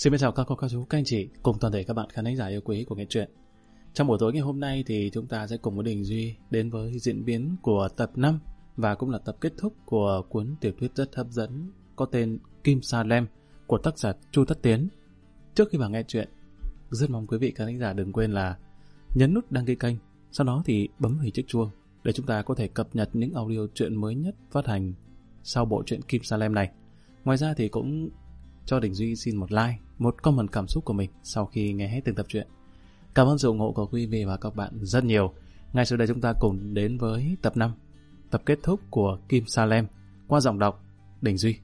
Xin chào các cô, các chú, các anh chị cùng toàn thể các bạn khán giả yêu quý của Nghe Truyện. Trong buổi tối ngày hôm nay thì chúng ta sẽ cùng với Đình Duy đến với diễn biến của tập 5 và cũng là tập kết thúc của cuốn tiểu thuyết rất hấp dẫn có tên Kim Sa Lem của tác giả Chu Tất Tiến. Trước khi vào nghe chuyện, rất mong quý vị khán giả đừng quên là nhấn nút đăng ký kênh, sau đó thì bấm hình chiếc chuông để chúng ta có thể cập nhật những audio truyện mới nhất phát hành sau bộ truyện Kim Sa Lem này. Ngoài ra thì cũng cho Đình Duy xin một like, một comment cảm xúc của mình sau khi nghe hết từng tập truyện. Cảm ơn sự ủng hộ của quý vị và các bạn rất nhiều. Ngay sau đây chúng ta cùng đến với tập 5, tập kết thúc của Kim Sa Lem qua giọng đọc Đình Duy.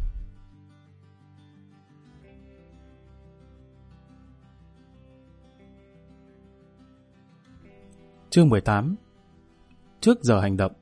Chương 18. Trước giờ hành động.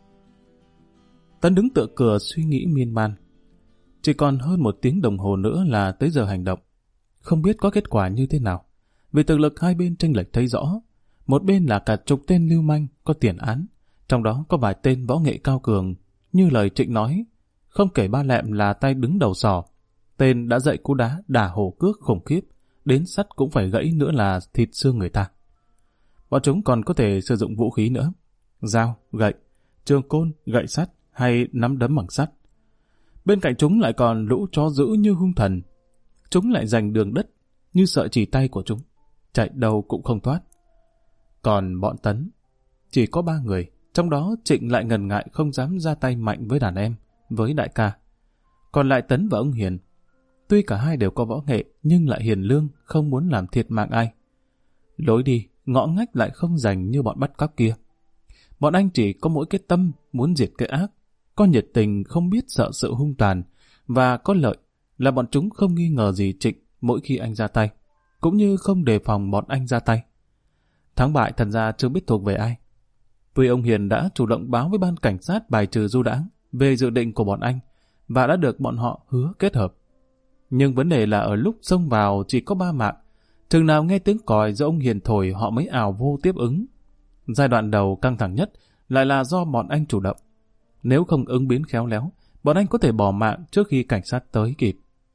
Tấn đứng tựa cửa suy nghĩ miên man. Chỉ còn hơn 1 tiếng đồng hồ nữa là tới giờ hành động. Không biết có kết quả như thế nào. Vì thực lực hai bên chênh lệch thấy rõ. Một bên là cả chục tên lưu manh có tiền án, trong đó có vài tên võ nghệ cao cường. Như lời Trịnh nói, không kể Ba Lẹm là tay đứng đầu sỏ. Tên đã dạy cú đá đả hổ cước khủng khiếp, đến sắt cũng phải gãy nữa là thịt xương người ta. Bọn chúng còn có thể sử dụng vũ khí nữa. Dao, gậy, trường côn, gậy sắt hay nắm đấm bằng sắt. Bên cạnh chúng lại còn lũ chó dữ như hung thần. Chúng lại giành đường đất như sợi chỉ tay của chúng, chạy đâu cũng không thoát. Còn bọn Tấn, chỉ có 3 người, trong đó Trịnh lại ngần ngại không dám ra tay mạnh với đàn em, với đại ca. Còn lại Tấn và ông Hiền, tuy cả hai đều có võ nghệ nhưng lại hiền lương, không muốn làm thiệt mạng ai. Lối đi, ngõ ngách lại không dành như bọn bắt cóc kia. Bọn anh chỉ có mỗi cái tâm muốn diệt cái ác, có nhiệt tình không biết sợ sự hung tàn, và có lợi là bọn chúng không nghi ngờ gì Trịnh mỗi khi anh ra tay, cũng như không đề phòng bọn anh ra tay. Thắng bại thật ra chưa biết thuộc về ai. Tuy ông Hiền đã chủ động báo với ban cảnh sát bài trừ du đãng về dự định của bọn anh và đã được bọn họ hứa kết hợp. Nhưng vấn đề là ở lúc xông vào chỉ có 3 mạng, chừng nào nghe tiếng còi do ông Hiền thổi họ mới ào vô tiếp ứng. Giai đoạn đầu căng thẳng nhất lại là do bọn anh chủ động. Nếu không ứng biến khéo léo, bọn anh có thể bỏ mạng trước khi cảnh sát tới kịp.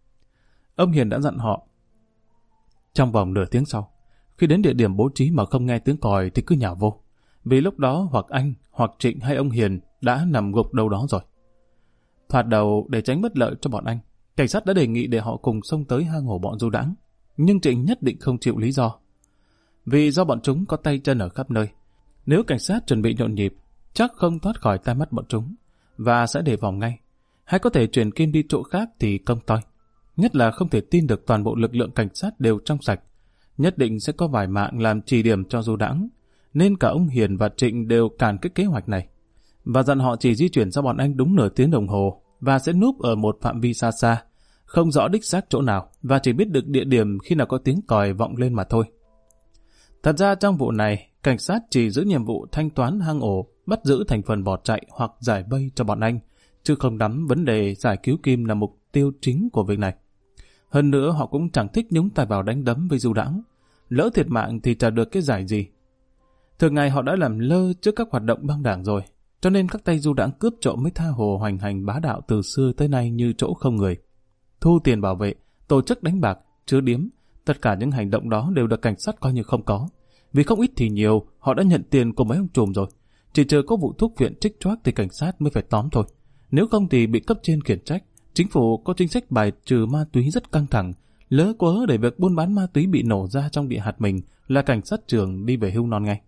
Ông Hiền đã dặn họ, trong vòng nửa tiếng sau, khi đến địa điểm bố trí mà không nghe tiếng còi thì cứ nhào vô. Vì lúc đó hoặc anh, hoặc Trịnh hay ông Hiền đã nằm gục đâu đó rồi. Thoạt đầu để tránh bất lợi cho bọn anh, cảnh sát đã đề nghị để họ cùng xông tới hang ổ bọn du đãng. Nhưng Trịnh nhất định không chịu lý do. Vì do bọn chúng có tay chân ở khắp nơi. Nếu cảnh sát chuẩn bị nhộn nhịp, chắc không thoát khỏi tai mắt bọn chúng, và sẽ đề phòng ngay. Hay có thể chuyển Kim đi chỗ khác thì công toi. Nhất là không thể tin được toàn bộ lực lượng cảnh sát đều trong sạch. Nhất định sẽ có vài mạng làm trì điểm cho du đãng, nên cả ông Hiền và Trịnh đều cản cái kế hoạch này. Và dặn họ chỉ di chuyển ra bọn anh đúng nửa tiếng đồng hồ, và sẽ núp ở một phạm vi xa xa, không rõ đích xác chỗ nào, và chỉ biết được địa điểm khi nào có tiếng còi vọng lên mà thôi. Thật ra trong vụ này, cảnh sát chỉ giữ nhiệm vụ thanh toán hang ổ, bắt giữ thành phần bỏ chạy hoặc giải vây cho bọn anh, chứ không nắm vấn đề giải cứu Kim là mục tiêu chính của việc này. Hơn nữa họ cũng chẳng thích nhúng tay vào đánh đấm với du đãng. Lỡ thiệt mạng thì chả được cái giải gì. Thường ngày họ đã làm lơ trước các hoạt động băng đảng rồi, cho nên các tay du đãng cướp trộm mới tha hồ hoành hành bá đạo từ xưa tới nay như chỗ không người. Thu tiền bảo vệ, tổ chức đánh bạc, chứa điếm, tất cả những hành động đó đều được cảnh sát coi như không có. Vì không ít thì nhiều, họ đã nhận tiền của mấy ông trùm rồi. Chỉ chờ có vụ thuốc viện trích choác thì cảnh sát mới phải tóm thôi. Nếu không thì bị cấp trên khiển trách. Chính phủ có chính sách bài trừ ma túy rất căng thẳng. Lỡ quớ để việc buôn bán ma túy bị nổ ra trong địa hạt mình là cảnh sát trưởng đi về hưu non ngay.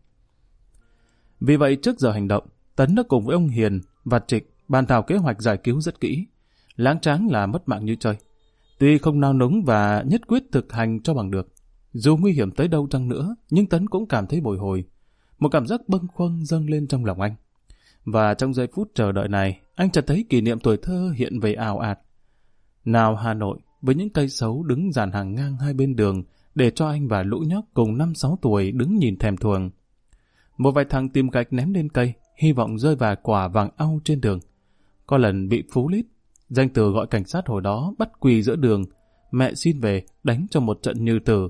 Vì vậy trước giờ hành động, Tấn đã cùng với ông Hiền và Trịnh bàn thảo kế hoạch giải cứu rất kỹ. Láng tráng là mất mạng như chơi. Tuy không nao núng và nhất quyết thực hành cho bằng được. Dù nguy hiểm tới đâu chăng nữa, nhưng Tấn cũng cảm thấy bồi hồi. Một cảm giác bâng khuâng dâng lên trong lòng anh. Và trong giây phút chờ đợi này, anh chợt thấy kỷ niệm tuổi thơ hiện về ào ạt. Nào Hà Nội, với những cây sấu đứng dàn hàng ngang hai bên đường, để cho anh và lũ nhóc cùng 5-6 tuổi đứng nhìn thèm thuồng. Một vài thằng tìm gạch ném lên cây, hy vọng rơi vài quả vàng au trên đường. Có lần bị Phú Lít, danh từ gọi cảnh sát hồi đó, bắt quỳ giữa đường, mẹ xin về đánh cho một trận như tử.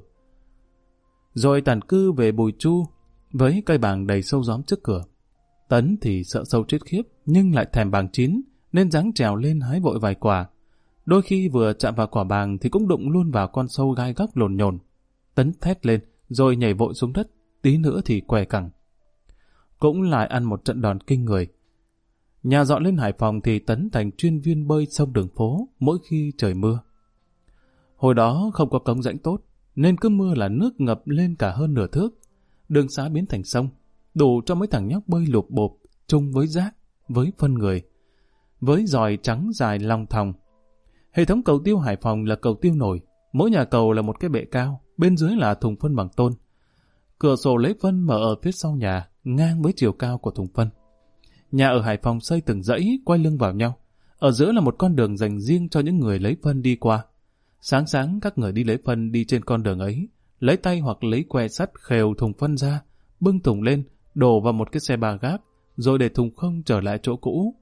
Rồi tản cư về Bùi Chu, với cây bàng đầy sâu gióm trước cửa. Tấn thì sợ sâu chết khiếp, nhưng lại thèm bàng chín, nên dáng trèo lên hái vội vài quả. Đôi khi vừa chạm vào quả bàng thì cũng đụng luôn vào con sâu gai góc lồn nhồn. Tấn thét lên, rồi nhảy vội xuống đất, tí nữa thì què cẳng. Cũng lại ăn một trận đòn kinh người. Nhà dọn lên Hải Phòng thì Tấn thành chuyên viên bơi sông đường phố mỗi khi trời mưa. Hồi đó không có cống rãnh tốt, nên cứ mưa là nước ngập lên cả hơn nửa thước. Đường xá biến thành sông, đủ cho mấy thằng nhóc bơi lụp bộp, chung với rác, với phân người, với giòi trắng dài long thòng. Hệ thống cầu tiêu Hải Phòng là cầu tiêu nổi, mỗi nhà cầu là một cái bệ cao, bên dưới là thùng phân bằng tôn. Cửa sổ lấy phân mở ở phía sau nhà, ngang với chiều cao của thùng phân. Nhà ở Hải Phòng xây từng dãy quay lưng vào nhau, ở giữa là một con đường dành riêng cho những người lấy phân đi qua. Sáng sáng các người đi lấy phân đi trên con đường ấy, lấy tay hoặc lấy que sắt khều thùng phân ra, bưng thùng lên, đổ vào một cái xe ba gác, rồi để thùng không trở lại chỗ cũ.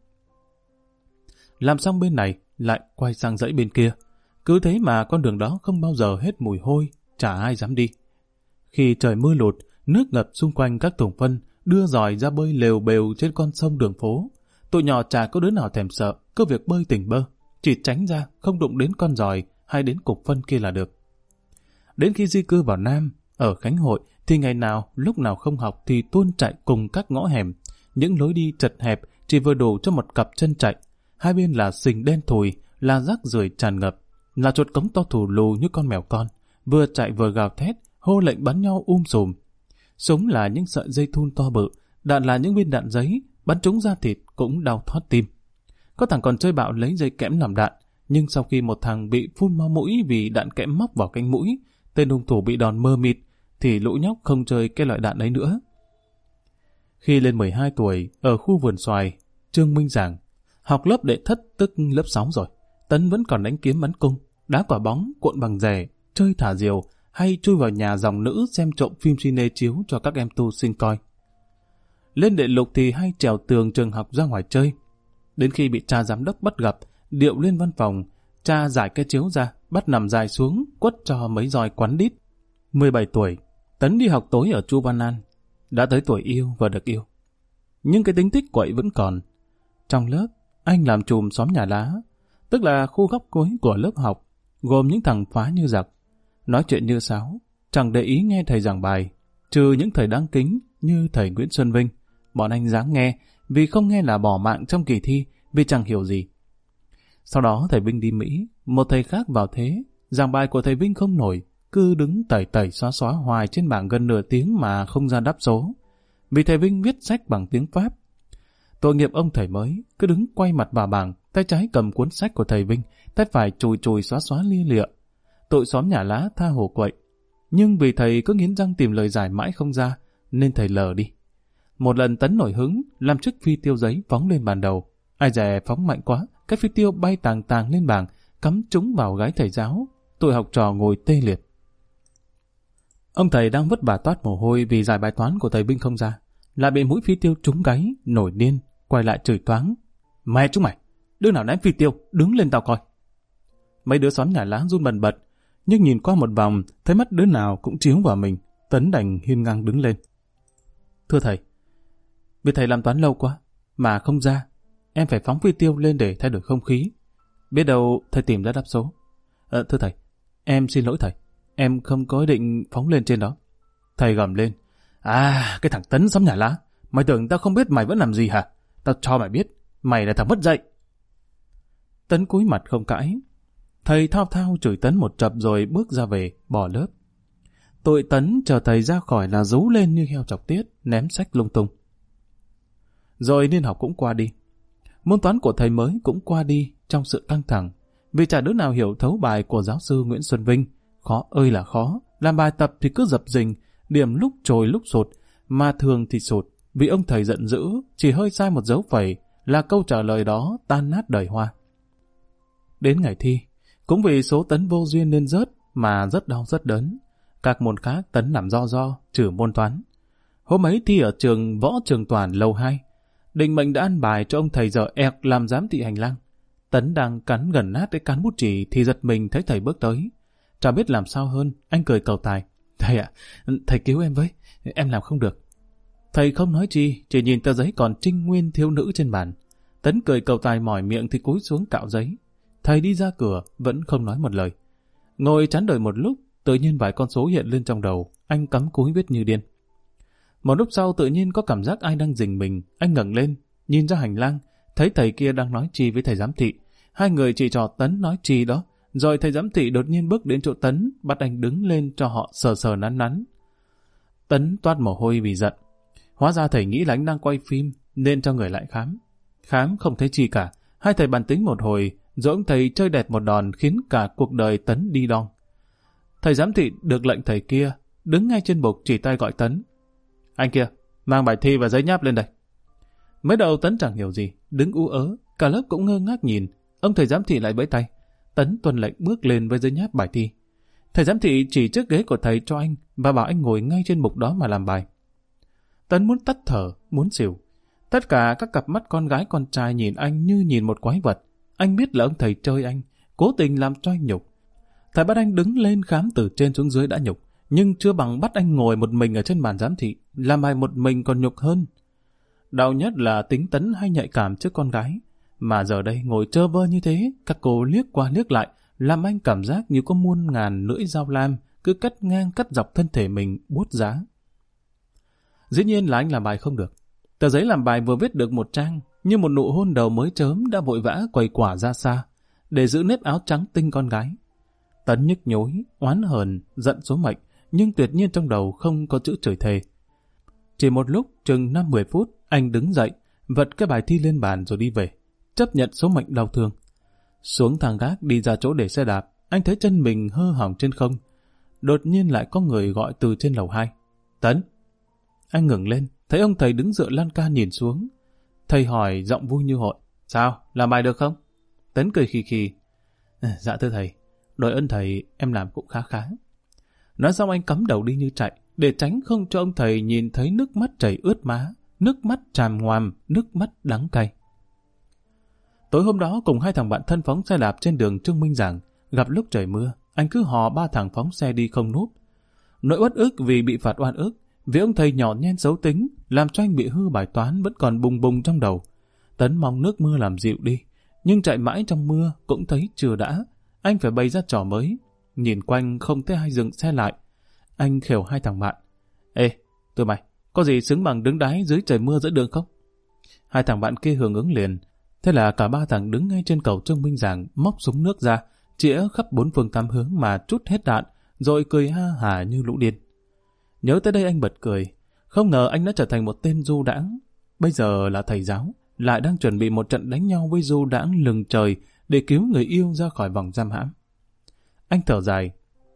Làm xong bên này, lại quay sang dãy bên kia. Cứ thế mà con đường đó không bao giờ hết mùi hôi, chả ai dám đi. Khi trời mưa lụt, nước ngập xung quanh các thùng phân, đưa giòi ra bơi lều bều trên con sông đường phố. Tụi nhỏ chả có đứa nào thèm sợ, cứ việc bơi tỉnh bơ, chỉ tránh ra, không đụng đến con giòi hay đến cục phân kia là được. Đến khi di cư vào Nam, ở Khánh Hội, thì ngày nào, lúc nào không học thì tuôn chạy cùng các ngõ hẻm, những lối đi chật hẹp chỉ vừa đủ cho một cặp chân chạy. Hai bên là sình đen thùi, là rác rưởi tràn ngập, là chuột cống to thù lù như con mèo con, vừa chạy vừa gào thét, hô lệnh bắn nhau sùm. Súng là những sợi dây thun to bự, đạn là những viên đạn giấy, bắn trúng da thịt cũng đau thót tim. Có thằng còn chơi bạo lấy dây kẽm làm đạn, nhưng sau khi một thằng bị phun máu mũi vì đạn kẽm móc vào cánh mũi, tên hung thủ bị đòn mơ mịt, thì lũ nhóc không chơi cái loại đạn ấy nữa. Khi lên 12 tuổi, ở khu vườn xoài, Trương Minh Giảng, học lớp đệ thất tức lớp 6 rồi, Tấn vẫn còn đánh kiếm bắn cung, đá quả bóng, cuộn bằng rẻ, chơi thả diều, hay chui vào nhà dòng nữ xem trộm phim cine chiếu cho các em tu sinh coi. Lên đệ lục thì hay trèo tường trường học ra ngoài chơi. Đến khi bị cha giám đốc bắt gặp, điệu lên văn phòng, cha giải cái chiếu ra, bắt nằm dài xuống, quất cho mấy roi quắn đít. 17 tuổi, Tấn đi học tối ở Chu Văn An, đã tới tuổi yêu và được yêu. Nhưng cái tính thích quậy vẫn còn. Trong lớp, anh làm trùm xóm nhà lá, tức là khu góc cuối của lớp học, gồm những thằng phá như giặc, nói chuyện như sáo, chẳng để ý nghe thầy giảng bài, trừ những thầy đáng kính như thầy Nguyễn Xuân Vinh. Bọn anh dáng nghe, vì không nghe là bỏ mạng trong kỳ thi, vì chẳng hiểu gì. Sau đó thầy Vinh đi Mỹ, một thầy khác vào thế, giảng bài của thầy Vinh không nổi, cứ đứng tẩy tẩy xóa xóa hoài trên bảng gần nửa tiếng mà không ra đáp số. Vì thầy Vinh viết sách bằng tiếng Pháp. Tội nghiệp ông thầy mới, cứ đứng quay mặt vào bảng, tay trái cầm cuốn sách của thầy Vinh, tay phải chùi chùi xóa xóa lia lịa. Tội xóm nhà lá tha hồ quậy. Nhưng vì thầy cứ nghiến răng tìm lời giải mãi không ra, nên thầy lờ đi. Một lần Tấn nổi hứng, làm chiếc phi tiêu giấy phóng lên bàn đầu. Ai dè phóng mạnh quá, cái phi tiêu bay tàng tàng lên bảng, cắm trúng vào gái thầy giáo. Tụi học trò ngồi tê liệt. Ông thầy đang vất vả toát mồ hôi vì giải bài toán của thầy Vinh không ra, lại bị mũi phi tiêu trúng gáy, nổi điên, quay lại chửi toáng. Mẹ chúng mày, đứa nào ném phi tiêu, đứng lên tao coi. Mấy đứa xóm nhà lá run bần bật, nhưng nhìn qua một vòng, thấy mắt đứa nào cũng chiếu vào mình. Tấn đành hiên ngang đứng lên. Thưa thầy, vì thầy làm toán lâu quá, mà không ra, em phải phóng phi tiêu lên để thay đổi không khí. Biết đâu thầy tìm ra đáp số. Thưa thầy, em xin lỗi thầy, em không có ý định phóng lên trên đó. Thầy gầm lên. À, cái thằng Tấn xóm nhà lá, mày tưởng tao không biết mày vẫn làm gì hả? Tao cho mày biết, mày là thằng mất dạy. Tấn cúi mặt không cãi. Thầy thao thao chửi Tấn một chập rồi bước ra về, bỏ lớp. Tụi Tấn chờ thầy ra khỏi là rú lên như heo chọc tiết, ném sách lung tung. Rồi niên học cũng qua đi. Môn toán của thầy mới cũng qua đi trong sự căng thẳng, vì chả đứa nào hiểu thấu bài của giáo sư Nguyễn Xuân Vinh. Khó ơi là khó, làm bài tập thì cứ dập dình, điểm lúc trồi lúc sụt, mà thường thì sụt, vì ông thầy giận dữ, chỉ hơi sai một dấu phẩy là câu trả lời đó tan nát đời hoa. Đến ngày thi, cũng vì số Tấn vô duyên nên rớt, mà rất đau rất đớn. Các môn khác Tấn làm do, trừ môn toán. Hôm ấy thi ở trường Võ Trường Toản lầu 2. Định mệnh đã ăn bài cho ông thầy dở ẹc làm giám thị hành lang. Tấn đang cắn gần nát cái cán bút chì thì giật mình thấy thầy bước tới. Chả biết làm sao hơn, anh cười cầu tài. Thầy ạ, thầy cứu em với, em làm không được. Thầy không nói chi, chỉ nhìn tờ giấy còn trinh nguyên thiếu nữ trên bàn. Tấn cười cầu tài mỏi miệng thì cúi xuống cạo giấy. Thầy đi ra cửa, vẫn không nói một lời. Ngồi chán đời một lúc, tự nhiên vài con số hiện lên trong đầu, anh cắm cúi viết như điên. Một lúc sau tự nhiên có cảm giác ai đang rình mình, anh ngẩng lên, nhìn ra hành lang, thấy thầy kia đang nói chi với thầy giám thị. Hai người chỉ trò Tấn nói chi đó, rồi thầy giám thị đột nhiên bước đến chỗ Tấn, bắt anh đứng lên cho họ sờ sờ nắn nắn. Tấn toát mồ hôi vì giận. Hóa ra thầy nghĩ là anh đang quay phim, nên cho người lại khám. Khám không thấy chi cả, hai thầy bàn tính một hồi, rồi ông thầy chơi đẹp một đòn khiến cả cuộc đời Tấn đi đong. Thầy giám thị được lệnh thầy kia, đứng ngay trên bục chỉ tay gọi Tấn. Anh kia, mang bài thi và giấy nháp lên đây. Mới đầu Tấn chẳng hiểu gì, đứng ú ớ, cả lớp cũng ngơ ngác nhìn. Ông thầy giám thị lại vẫy tay. Tấn tuân lệnh bước lên với giấy nháp bài thi. Thầy giám thị chỉ chiếc ghế của thầy cho anh và bảo anh ngồi ngay trên bục đó mà làm bài. Tấn muốn tắt thở, muốn xỉu. Tất cả các cặp mắt con gái con trai nhìn anh như nhìn một quái vật. Anh biết là ông thầy chơi anh, cố tình làm cho anh nhục. Thầy bắt anh đứng lên khám từ trên xuống dưới đã nhục, nhưng chưa bằng bắt anh ngồi một mình ở trên bàn giám thị, làm bài một mình còn nhục hơn. Đau nhất là tính Tấn hay nhạy cảm trước con gái, mà giờ đây ngồi trơ vơ như thế, các cô liếc qua liếc lại, làm anh cảm giác như có muôn ngàn lưỡi dao lam cứ cắt ngang cắt dọc thân thể mình buốt giá. Dĩ nhiên là anh làm bài không được. Tờ giấy làm bài vừa viết được một trang, như một nụ hôn đầu mới chớm đã vội vã quầy quả ra xa, để giữ nếp áo trắng tinh con gái. Tấn nhức nhối, oán hờn, giận số mệnh, nhưng tuyệt nhiên trong đầu không có chữ chửi thề. Chỉ một lúc, chừng 5-10 phút, anh đứng dậy, vật cái bài thi lên bàn rồi đi về, chấp nhận số mệnh đau thương. Xuống thang gác đi ra chỗ để xe đạp, anh thấy chân mình hơ hỏng trên không. Đột nhiên lại có người gọi từ trên lầu 2. Tấn! Anh ngẩng lên, thấy ông thầy đứng dựa lan can nhìn xuống. Thầy hỏi giọng vui như hội. Sao? Làm bài được không? Tấn cười khì khì. Dạ thưa thầy, đội ơn thầy em làm cũng khá khá. Nói xong anh cắm đầu đi như chạy, để tránh không cho ông thầy nhìn thấy nước mắt chảy ướt má, nước mắt tràm ngoàm, nước mắt đắng cay. Tối hôm đó cùng hai thằng bạn thân phóng xe đạp trên đường Trương Minh Giảng, gặp lúc trời mưa, anh cứ hò ba thằng phóng xe đi không núp. Nỗi uất ức vì bị phạt oan ức, vì ông thầy nhỏ nhen xấu tính, làm cho anh bị hư bài toán vẫn còn bùng bùng trong đầu. Tấn mong nước mưa làm dịu đi, nhưng chạy mãi trong mưa cũng thấy chưa đã. Anh phải bày ra trò mới. Nhìn quanh không thấy ai dừng xe lại. Anh khều hai thằng bạn. Ê, tụi mày, có gì xứng bằng đứng đái dưới trời mưa giữa đường không? Hai thằng bạn kia hưởng ứng liền. Thế là cả ba thằng đứng ngay trên cầu Trương Minh Giảng, móc súng nước ra, chĩa khắp bốn phương tám hướng mà trút hết đạn, rồi cười ha hả như lũ điên. Nhớ tới đây anh bật cười. Không ngờ anh đã trở thành một tên du đãng. Bây giờ là thầy giáo, lại đang chuẩn bị một trận đánh nhau với du đãng lừng trời để cứu người yêu ra khỏi vòng giam hãm. Anh thở dài.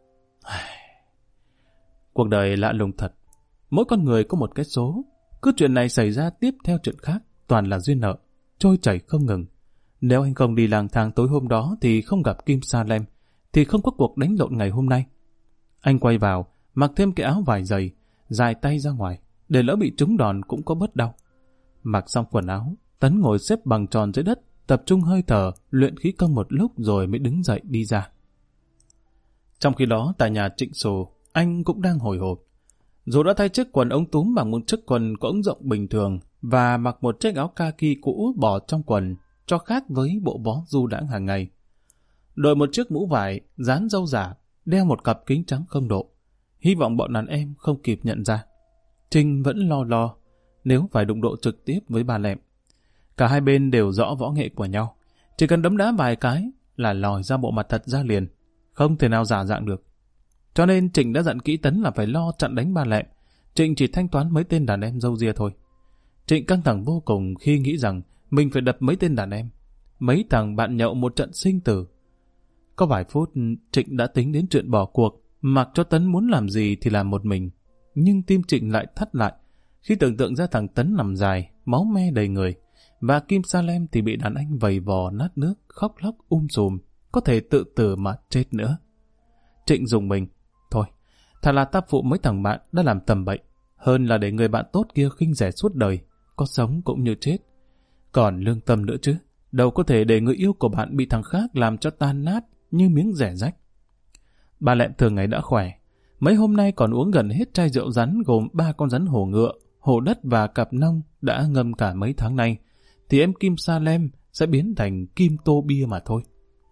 Cuộc đời lạ lùng thật. Mỗi con người có một cái số. Cứ chuyện này xảy ra tiếp theo chuyện khác, toàn là duyên nợ, trôi chảy không ngừng. Nếu anh không đi lang thang tối hôm đó thì không gặp Kim Sa Lem, thì không có cuộc đánh lộn ngày hôm nay. Anh quay vào, mặc thêm cái áo vải dày, dài tay ra ngoài, để lỡ bị trúng đòn cũng có bớt đau. Mặc xong quần áo, Tấn ngồi xếp bằng tròn dưới đất, tập trung hơi thở, luyện khí công một lúc rồi mới đứng dậy đi ra. Trong khi đó, tại nhà Trịnh Sồ, anh cũng đang hồi hộp. Dù đã thay chiếc quần ống túm bằng một chiếc quần có ống rộng bình thường và mặc một chiếc áo kaki cũ bỏ trong quần, cho khác với bộ bó du đãng hàng ngày. Đội một chiếc mũ vải, dán râu giả, đeo một cặp kính trắng không độ. Hy vọng bọn đàn em không kịp nhận ra. Trinh vẫn lo nếu phải đụng độ trực tiếp với bà Lẹm. Cả hai bên đều rõ võ nghệ của nhau. Chỉ cần đấm đá vài cái là lòi ra bộ mặt thật ra liền. Không thể nào giả dạng được. Cho nên Trịnh đã dặn kỹ Tấn là phải lo chặn đánh bà Lẹm. Trịnh chỉ thanh toán mấy tên đàn em râu ria thôi. Trịnh căng thẳng vô cùng khi nghĩ rằng mình phải đập mấy tên đàn em. Mấy thằng bạn nhậu một trận sinh tử. Có vài phút Trịnh đã tính đến chuyện bỏ cuộc, mặc cho Tấn muốn làm gì thì làm một mình. Nhưng tim Trịnh lại thắt lại khi tưởng tượng ra thằng Tấn nằm dài, máu me đầy người, và Kim Sa Lem thì bị đàn anh vầy vò nát nước, khóc lóc sùm, có thể tự tử mà chết nữa. Trịnh dùng mình. Thôi, thà là ta phụ mấy thằng bạn đã làm tầm bậy, hơn là để người bạn tốt kia khinh rẻ suốt đời, có sống cũng như chết. Còn lương tâm nữa chứ, đâu có thể để người yêu của bạn bị thằng khác làm cho tan nát như miếng rẻ rách. Bà Lẹm thường ngày đã khỏe, mấy hôm nay còn uống gần hết chai rượu rắn gồm 3 con rắn hổ ngựa, hổ đất và cặp nông đã ngâm cả mấy tháng nay, thì em Kim Sa Lem sẽ biến thành kim tô bia mà thôi.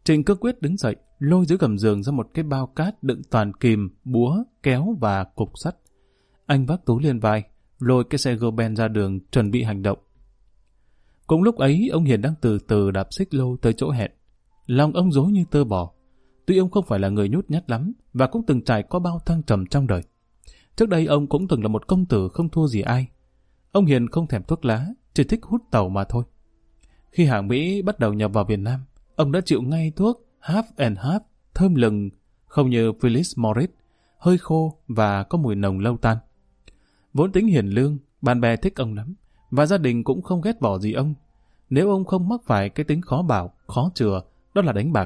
Trịnh Cương Quyết đứng dậy, lôi dưới gầm giường ra một cái bao cát đựng toàn kìm, búa, kéo và cục sắt. Anh vác túi lên vai, lôi cái xe Goben ra đường chuẩn bị hành động. Cùng lúc ấy, ông Hiền đang từ từ đạp xích lô tới chỗ hẹn. Lòng ông rối như tơ bò. Tuy ông không phải là người nhút nhát lắm và cũng từng trải qua bao thăng trầm trong đời. Trước đây ông cũng từng là một công tử không thua gì ai. Ông Hiền không thèm thuốc lá, chỉ thích hút tàu mà thôi. Khi hàng Mỹ bắt đầu nhập vào Việt Nam, ông đã chịu ngay thuốc half and half, thơm lừng, không như Phyllis Morris, hơi khô và có mùi nồng lâu tan. Vốn tính hiền lương, bạn bè thích ông lắm, và gia đình cũng không ghét bỏ gì ông. Nếu ông không mắc phải cái tính khó bảo, khó chừa, đó là đánh bạc.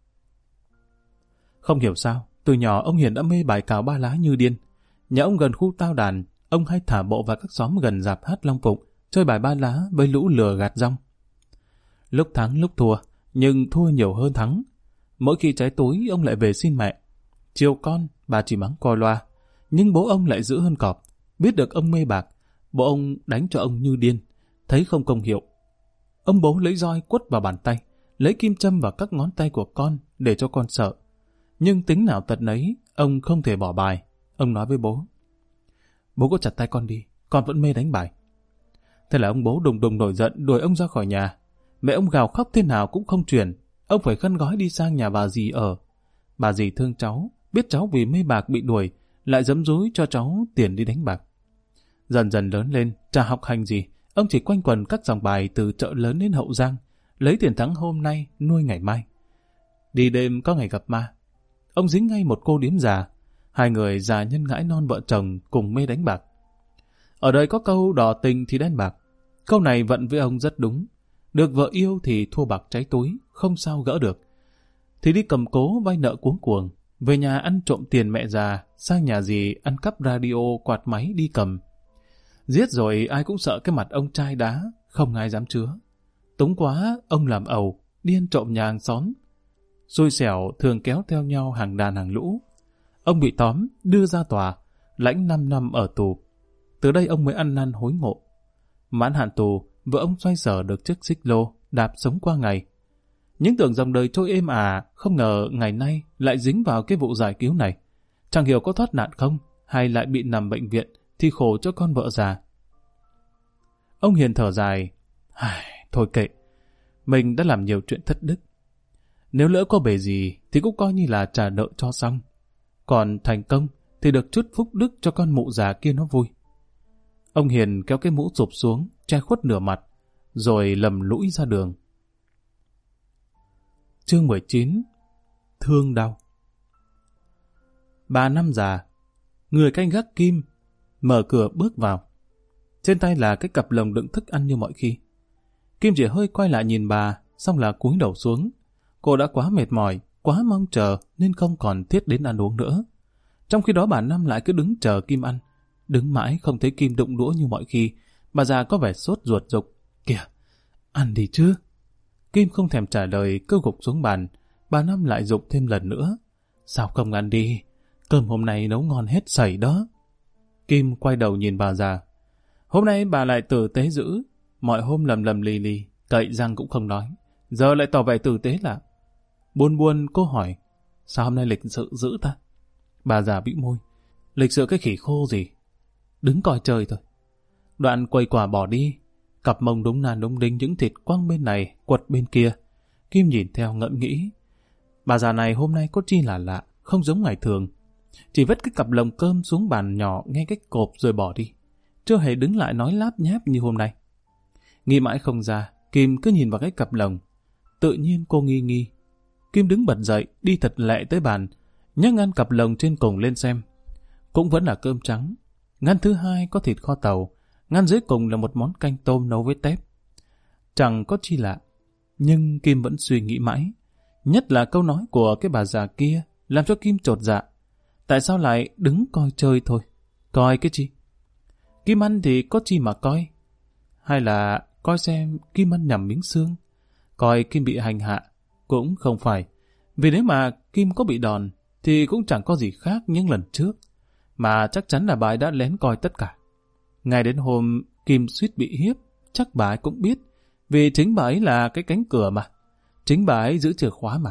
Không hiểu sao, từ nhỏ ông Hiền đã mê bài cào ba lá như điên. Nhà ông gần khu tao đàn, ông hay thả bộ vào các xóm gần rạp hát Long Phụng, chơi bài ba lá với lũ lừa gạt rong. Lúc thắng lúc thua, nhưng thua nhiều hơn thắng. Mỗi khi cháy túi, ông lại về xin mẹ. Chiều con, bà chỉ mắng coi loa. Nhưng bố ông lại dữ hơn cọp. Biết được ông mê bạc, bố ông đánh cho ông như điên. Thấy không công hiệu, ông bố lấy roi quất vào bàn tay, lấy kim châm vào các ngón tay của con để cho con sợ. Nhưng tính nào tật nấy, ông không thể bỏ bài. Ông nói với bố, bố có chặt tay con đi, con vẫn mê đánh bài. Thế là ông bố đùng đùng nổi giận đuổi ông ra khỏi nhà. Mẹ ông gào khóc thế nào cũng không chuyển. Ông phải khăn gói đi sang nhà bà dì ở. Bà dì thương cháu, biết cháu vì mê bạc bị đuổi, lại giấm dúi cho cháu tiền đi đánh bạc. Dần dần lớn lên, chả học hành gì, ông chỉ quanh quần các dòng bài từ chợ lớn đến Hậu Giang, lấy tiền thắng hôm nay nuôi ngày mai. Đi đêm có ngày gặp ma. Ông dính ngay một cô điếm già. Hai người già nhân ngãi non vợ chồng cùng mê đánh bạc. Ở đời có câu đỏ tình thì đen bạc. Câu này vận với ông rất đúng. Được vợ yêu thì thua bạc cháy túi, không sao gỡ được. Thì đi cầm cố vay nợ cuống cuồng, về nhà ăn trộm tiền mẹ già, sang nhà dì ăn cắp radio, quạt máy đi cầm. Giết rồi ai cũng sợ cái mặt ông trai đá, không ai dám chứa. Túng quá, ông làm ẩu, điên trộm nhà hàng xóm. Xui xẻo thường kéo theo nhau hàng đàn hàng lũ. Ông bị tóm, đưa ra tòa, lãnh 5 năm ở tù. Từ đây ông mới ăn năn hối ngộ. Mãn hạn tù, vợ ông xoay sở được chiếc xích lô, đạp sống qua ngày. Những tưởng dòng đời trôi êm không ngờ ngày nay lại dính vào cái vụ giải cứu này. Chẳng hiểu có thoát nạn không, hay lại bị nằm bệnh viện, thì khổ cho con vợ già. Ông Hiền thở dài, thôi kệ, mình đã làm nhiều chuyện thất đức. Nếu lỡ có bề gì thì cũng coi như là trả nợ cho xong. Còn thành công thì được chút phúc đức cho con mụ già kia nó vui. Ông Hiền kéo cái mũ sụp xuống, che khuất nửa mặt, rồi lầm lũi ra đường. Chương 19. Thương đau. Bà Năm già, người canh gác Kim, mở cửa bước vào. Trên tay là cái cặp lồng đựng thức ăn như mọi khi. Kim chỉ hơi quay lại nhìn bà, xong là cúi đầu xuống. Cô đã quá mệt mỏi, quá mong chờ nên không còn thiết đến ăn uống nữa. Trong khi đó bà Năm lại cứ đứng chờ Kim ăn. Đứng mãi không thấy Kim đụng đũa như mọi khi. Bà già có vẻ sốt ruột giục. Kìa, ăn đi chứ. Kim không thèm trả lời, cứ gục xuống bàn. Bà Năm lại giục thêm lần nữa. Sao không ăn đi? Cơm hôm nay nấu ngon hết sảy đó. Kim quay đầu nhìn bà già. Hôm nay bà lại tử tế dữ. Mọi hôm lầm lầm lì lì, cậy răng cũng không nói. Giờ lại tỏ vẻ tử tế lạ. Buồn buồn cô hỏi, sao hôm nay lịch sự dữ ta? Bà già bĩu môi. Lịch sự cái khỉ khô gì? Đứng coi chơi thôi. Đoạn quầy quả bỏ đi. Cặp mông đúng nàn đúng đính những thịt quăng bên này, quật bên kia. Kim nhìn theo ngẫm nghĩ. Bà già này hôm nay có chi là lạ, không giống ngày thường. Chỉ vứt cái cặp lồng cơm xuống bàn nhỏ nghe cái cộp rồi bỏ đi. Chưa hề đứng lại nói láp nháp như hôm nay. Nghĩ mãi không ra, Kim cứ nhìn vào cái cặp lồng. Tự nhiên cô nghi. Kim đứng bật dậy, đi thật lẹ tới bàn, nhấc ngăn cặp lồng trên cùng lên xem. Cũng vẫn là cơm trắng. Ngăn thứ hai có thịt kho tàu, ngăn dưới cùng là một món canh tôm nấu với tép. Chẳng có chi lạ, nhưng Kim vẫn suy nghĩ mãi. Nhất là câu nói của cái bà già kia làm cho Kim chột dạ. Tại sao lại đứng coi chơi thôi? Coi cái chi? Kim ăn thì có chi mà coi? Hay là coi xem Kim ăn nhầm miếng xương? Coi Kim bị hành hạ? Cũng không phải. Vì nếu mà Kim có bị đòn thì cũng chẳng có gì khác những lần trước. Mà chắc chắn là bà ấy đã lén coi tất cả. Ngay đến hôm Kim suýt bị hiếp, chắc bà ấy cũng biết. Vì chính bà ấy là cái cánh cửa mà. Chính bà ấy giữ chìa khóa mà.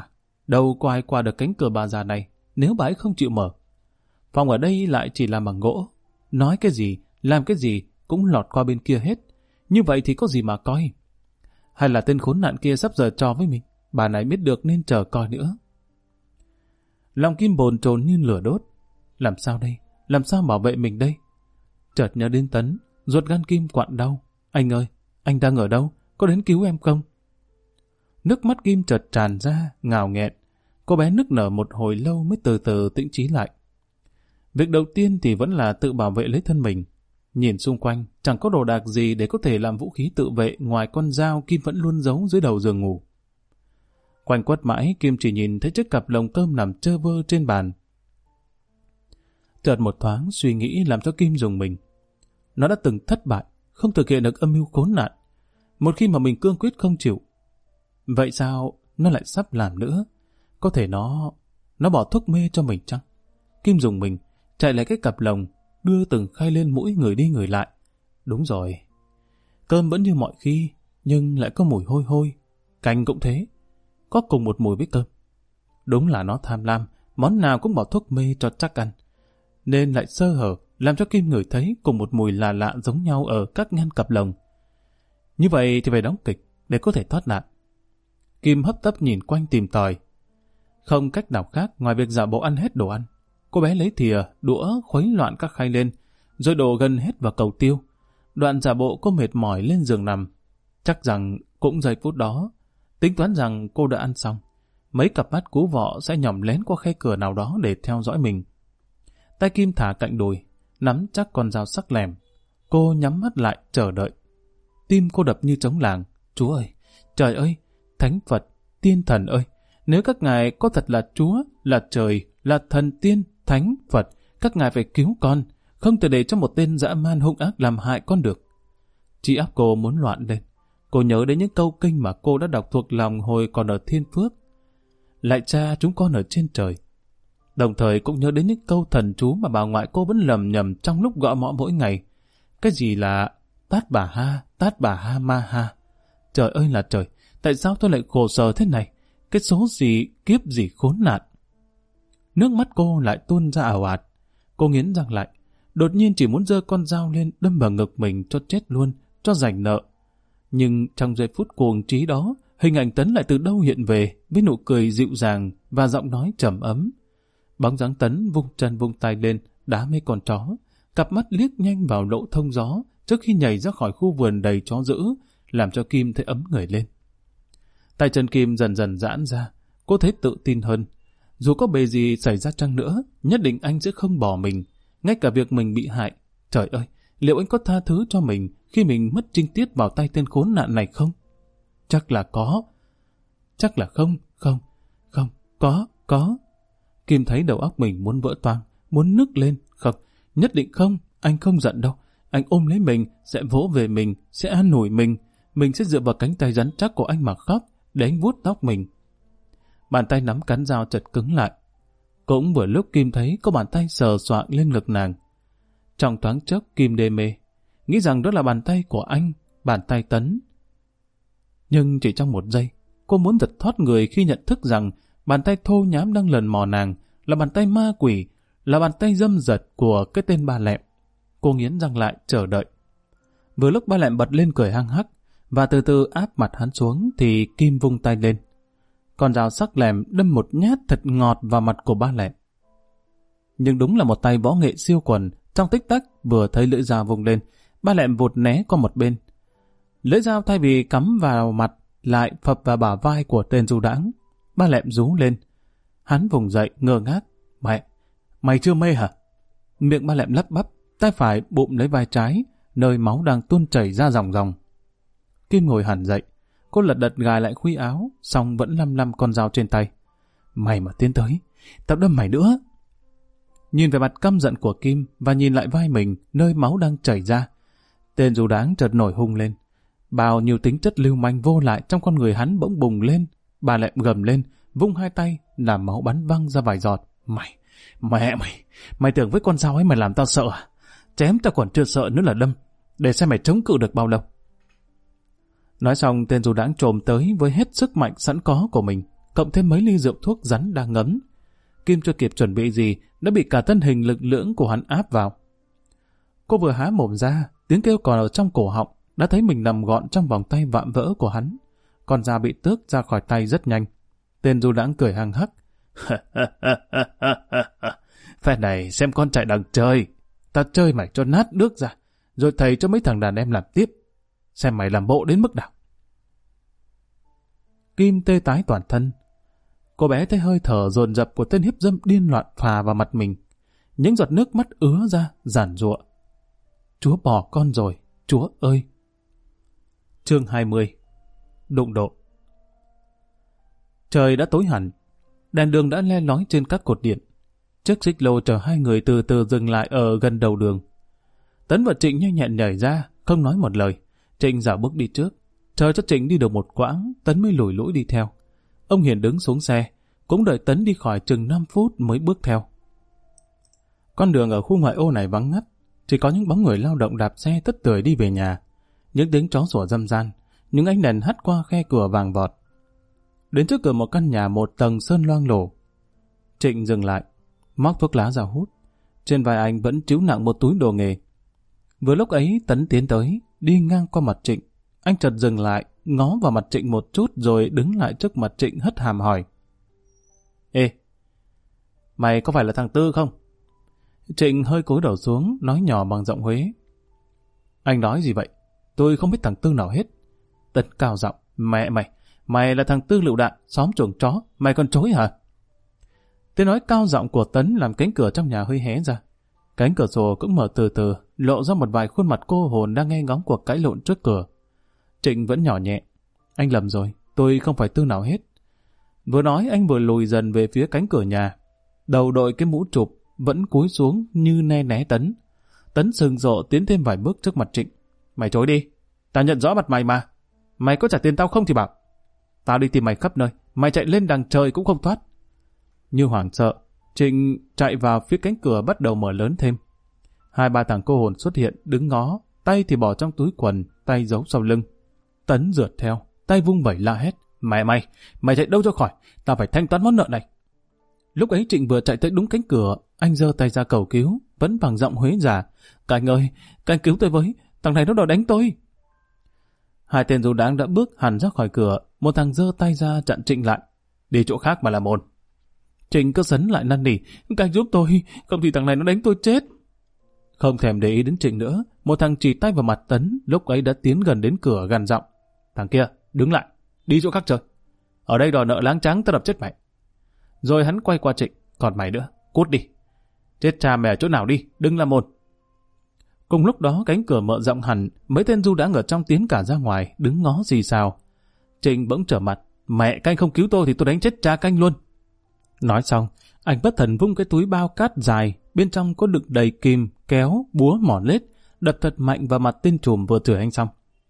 Đâu có ai qua được cánh cửa bà già này nếu bà ấy không chịu mở. Phòng ở đây lại chỉ làm bằng gỗ. Nói cái gì, làm cái gì cũng lọt qua bên kia hết. Như vậy thì có gì mà coi. Hay là tên khốn nạn kia sắp giở trò với mình. Bà này biết được nên chờ coi nữa. Lòng Kim bồn chồn như lửa đốt. Làm sao đây? Làm sao bảo vệ mình đây? Chợt nhớ đến Tấn, ruột gan Kim quặn đau. Anh ơi, anh đang ở đâu? Có đến cứu em không? Nước mắt Kim chợt tràn ra, ngào nghẹn. Cô bé nức nở một hồi lâu mới từ từ tĩnh trí lại. Việc đầu tiên thì vẫn là tự bảo vệ lấy thân mình. Nhìn xung quanh, chẳng có đồ đạc gì để có thể làm vũ khí tự vệ ngoài con dao Kim vẫn luôn giấu dưới đầu giường ngủ. Quanh quất mãi, Kim chỉ nhìn thấy chiếc cặp lồng cơm nằm trơ vơ trên bàn. Chợt một thoáng suy nghĩ làm cho Kim rùng mình. Nó đã từng thất bại, không thực hiện được âm mưu khốn nạn. Một khi mà mình cương quyết không chịu, vậy sao nó lại sắp làm nữa? Có thể nó bỏ thuốc mê cho mình chăng? Kim rùng mình, chạy lại cái cặp lồng, đưa từng khay lên mũi người đi người lại. Đúng rồi. Cơm vẫn như mọi khi, nhưng lại có mùi hôi hôi. Canh cũng thế, có cùng một mùi với cơm. Đúng là nó tham lam, món nào cũng bỏ thuốc mê cho chắc ăn. Nên lại sơ hở, làm cho Kim ngửi thấy cùng một mùi lạ lạ giống nhau ở các ngăn cặp lồng. Như vậy thì phải đóng kịch để có thể thoát nạn. Kim hấp tấp nhìn quanh tìm tòi. Không cách nào khác ngoài việc giả bộ ăn hết đồ ăn. Cô bé lấy thìa, đũa khuấy loạn các khay lên, rồi đổ gần hết vào cầu tiêu. Đoạn giả bộ cô mệt mỏi lên giường nằm. Chắc rằng cũng giây phút đó, tính toán rằng cô đã ăn xong. Mấy cặp mắt cú vọ sẽ nhòm lén qua khe cửa nào đó để theo dõi mình. Tay Kim thả cạnh đùi, nắm chắc con dao sắc lẻm. Cô nhắm mắt lại chờ đợi. Tim cô đập như trống làng. Chúa ơi, trời ơi, Thánh Phật, Tiên Thần ơi, nếu các ngài có thật là Chúa, là trời, là thần tiên, Thánh Phật, các ngài phải cứu con, không thể để cho một tên dã man hung ác làm hại con được. Trí óc cô muốn loạn lên. Cô nhớ đến những câu kinh mà cô đã đọc thuộc lòng hồi còn ở Thiên Phước. Lạy Cha chúng con ở trên trời. Đồng thời cũng nhớ đến những câu thần chú mà bà ngoại cô vẫn lầm nhầm trong lúc gõ mõ mỗi ngày. Cái gì là Tát Bà Ha Ma Ha. Trời ơi là trời, tại sao tôi lại khổ sở thế này? Cái số gì, kiếp gì khốn nạn. Nước mắt cô lại tuôn ra ào ạt. Cô nghiến răng lại, đột nhiên chỉ muốn giơ con dao lên đâm vào ngực mình cho chết luôn, cho rảnh nợ. Nhưng trong giây phút cuồng trí đó, hình ảnh Tấn lại từ đâu hiện về với nụ cười dịu dàng và giọng nói trầm ấm. Bóng dáng Tấn vung chân vung tay lên, đá mấy con chó, cặp mắt liếc nhanh vào lỗ thông gió trước khi nhảy ra khỏi khu vườn đầy chó dữ, làm cho Kim thấy ấm người lên. Tay chân Kim dần dần giãn ra, cô thấy tự tin hơn. Dù có bề gì xảy ra chăng nữa, nhất định anh sẽ không bỏ mình, ngay cả việc mình bị hại. Trời ơi, liệu anh có tha thứ cho mình khi mình mất trinh tiết vào tay tên khốn nạn này không? Chắc là có. Chắc là không, có. Kim thấy đầu óc mình muốn vỡ toang, muốn nức lên. Không, nhất định không, anh không giận đâu. Anh ôm lấy mình, sẽ vỗ về mình, sẽ an ủi mình sẽ dựa vào cánh tay rắn chắc của anh mà khóc, để anh vuốt tóc mình. Bàn tay nắm cán dao chợt cứng lại. Cũng vừa lúc Kim thấy có bàn tay sờ soạng lên ngực nàng. Trong thoáng chốc Kim đê mê, nghĩ rằng đó là bàn tay của anh, bàn tay Tấn. Nhưng chỉ trong một giây, cô muốn giật thoát người khi nhận thức rằng bàn tay thô nhám đang lần mò nàng là bàn tay ma quỷ, là bàn tay dâm dật của cái tên Ba Lẹm. Cô nghiến răng lại chờ đợi. Vừa lúc Ba Lẹm bật lên cười hăng hắc và từ từ áp mặt hắn xuống thì Kim vung tay lên. Con dao sắc lẹm đâm một nhát thật ngọt vào mặt của Ba Lẹm. Nhưng đúng là một tay võ nghệ siêu quần, trong tích tắc vừa thấy lưỡi dao vùng lên, Ba Lẹm vụt né qua một bên. Lưỡi dao thay vì cắm vào mặt lại phập vào bả vai của tên du đãng. Ba Lẹm rú lên. Hắn vùng dậy ngơ ngác. Mày chưa mê hả? Miệng Ba Lẹm lắp bắp, tay phải bụm lấy vai trái, nơi máu đang tuôn chảy ra ròng ròng. Kim ngồi hẳn dậy, cô lật đật gài lại khuy áo, xong vẫn lăm lăm con dao trên tay. Mày mà tiến tới, tao đâm mày nữa. Nhìn về mặt căm giận của Kim và nhìn lại vai mình, nơi máu đang chảy ra, tên du đáng chợt nổi hung lên. Bao nhiêu tính chất lưu manh vô lại trong con người hắn bỗng bùng lên. Bà Lẹm gầm lên, vung hai tay, làm máu bắn văng ra vài giọt. Mày tưởng với con dao ấy mày làm tao sợ à? Chém tao còn chưa sợ nữa là đâm, để xem mày chống cự được bao lâu. Nói xong, tên du đãng trồm tới với hết sức mạnh sẵn có của mình, cộng thêm mấy ly rượu thuốc rắn đang ngấm. Kim chưa kịp chuẩn bị gì, đã bị cả thân hình lực lưỡng của hắn áp vào. Cô vừa há mồm ra, tiếng kêu còn ở trong cổ họng, đã thấy mình nằm gọn trong vòng tay vạm vỡ của hắn. Con dao bị tước ra khỏi tay rất nhanh. Tên du đãng cười hăng hắc. Phe này xem con chạy đằng trời. Ta chơi mày cho nát nước ra, rồi thầy cho mấy thằng đàn em làm tiếp. Xem mày làm bộ đến mức nào. Kim tê tái toàn thân. Cô bé thấy hơi thở dồn dập của tên hiếp dâm điên loạn phà vào mặt mình. Những giọt nước mắt ứa ra, giản giụa. Chúa bỏ con rồi, Chúa ơi! Chương 20. Đụng độ. Trời đã tối hẳn. Đèn đường đã le lói trên các cột điện. Chiếc xích lô chở hai người từ từ dừng lại ở gần đầu đường. Tấn và Trịnh nhanh nhẹn nhảy ra, không nói một lời. Trịnh dạo bước đi trước. Chờ cho Trịnh đi được một quãng, Tấn mới lủi lũi đi theo. Ông Hiền đứng xuống xe, cũng đợi Tấn đi khỏi chừng 5 phút mới bước theo. Con đường ở khu ngoại ô này vắng ngắt, chỉ có những bóng người lao động đạp xe tất tưởi đi về nhà. Những tiếng chó sủa râm ran, những ánh đèn hắt qua khe cửa vàng vọt. Đến trước cửa một căn nhà 1 tầng sơn loang lổ. Trịnh dừng lại, móc thuốc lá ra hút. Trên vai anh vẫn trĩu nặng một túi đồ nghề. Vừa lúc ấy Tấn tiến tới, đi ngang qua mặt Trịnh. Anh chợt dừng lại, ngó vào mặt Trịnh một chút rồi đứng lại trước mặt Trịnh hất hàm hỏi. Ê, mày có phải là thằng Tư không? Trịnh hơi cúi đầu xuống, nói nhỏ bằng giọng Huế. Anh nói gì vậy? Tôi không biết thằng Tư nào hết. Tấn cao giọng. Mẹ mày, mày là thằng Tư lựu đạn, xóm chuồng chó, mày còn chối hả? Tiếng nói cao giọng của Tấn làm cánh cửa trong nhà hơi hé ra. Cánh cửa sổ cũng mở từ từ, lộ ra một vài khuôn mặt cô hồn đang nghe ngóng cuộc cãi lộn trước cửa. Trịnh vẫn nhỏ nhẹ. Anh lầm rồi, tôi không phải Tư nào hết. Vừa nói anh vừa lùi dần về phía cánh cửa nhà. Đầu đội cái mũ chụp, vẫn cúi xuống như ne né Tấn. Tấn sừng rộ tiến thêm vài bước trước mặt Trịnh. Mày chối đi, tao nhận rõ mặt mày mà. Mày có trả tiền tao không thì bảo. Tao đi tìm mày khắp nơi, mày chạy lên đằng trời cũng không thoát. Như hoảng sợ, Trịnh chạy vào phía cánh cửa bắt đầu mở lớn thêm. 2-3 thằng cô hồn xuất hiện đứng ngó, tay thì bỏ trong túi quần, tay giấu sau lưng. Tấn rượt theo, tay vung vẩy la hét. Mày chạy đâu cho khỏi, tao phải thanh toán món nợ này. Lúc ấy Trịnh vừa chạy tới đúng cánh cửa, anh giơ tay ra cầu cứu, vẫn bằng giọng Huế giả. Cảnh ơi, cảnh cứu tôi với, thằng này nó đòi đánh tôi. 2 tên du đãng đã bước hẳn ra khỏi cửa, một thằng giơ tay ra chặn Trịnh lại. Đi chỗ khác mà làm ồn. Trịnh cứ sấn lại năn nỉ. Cảnh giúp tôi, không thì thằng này nó đánh tôi chết. Không thèm để ý đến Trịnh nữa, một thằng chỉ tay vào mặt Tấn, lúc ấy đã tiến gần đến cửa gằn giọng. Thằng kia, đứng lại, đi chỗ khác chơi. Ở đây đòi nợ láng trắng, tao đập chết mày. Rồi hắn quay qua Trịnh. Còn mày nữa, cút đi. Chết cha mày ở chỗ nào đi, đừng làm ồn. Cùng lúc đó cánh cửa mở rộng hẳn, mấy tên du đãng ở trong tiến cả ra ngoài, đứng ngó xì xào. Trịnh bỗng trở mặt. Mẹ, canh không cứu tôi thì tôi đánh chết cha canh luôn. Nói xong, anh bất thần vung cái túi bao cát dài, bên trong có đựng đầy kìm, kéo, búa, mỏ lết, đập thật mạnh vào mặt tên trùm vừa chửi anh xong.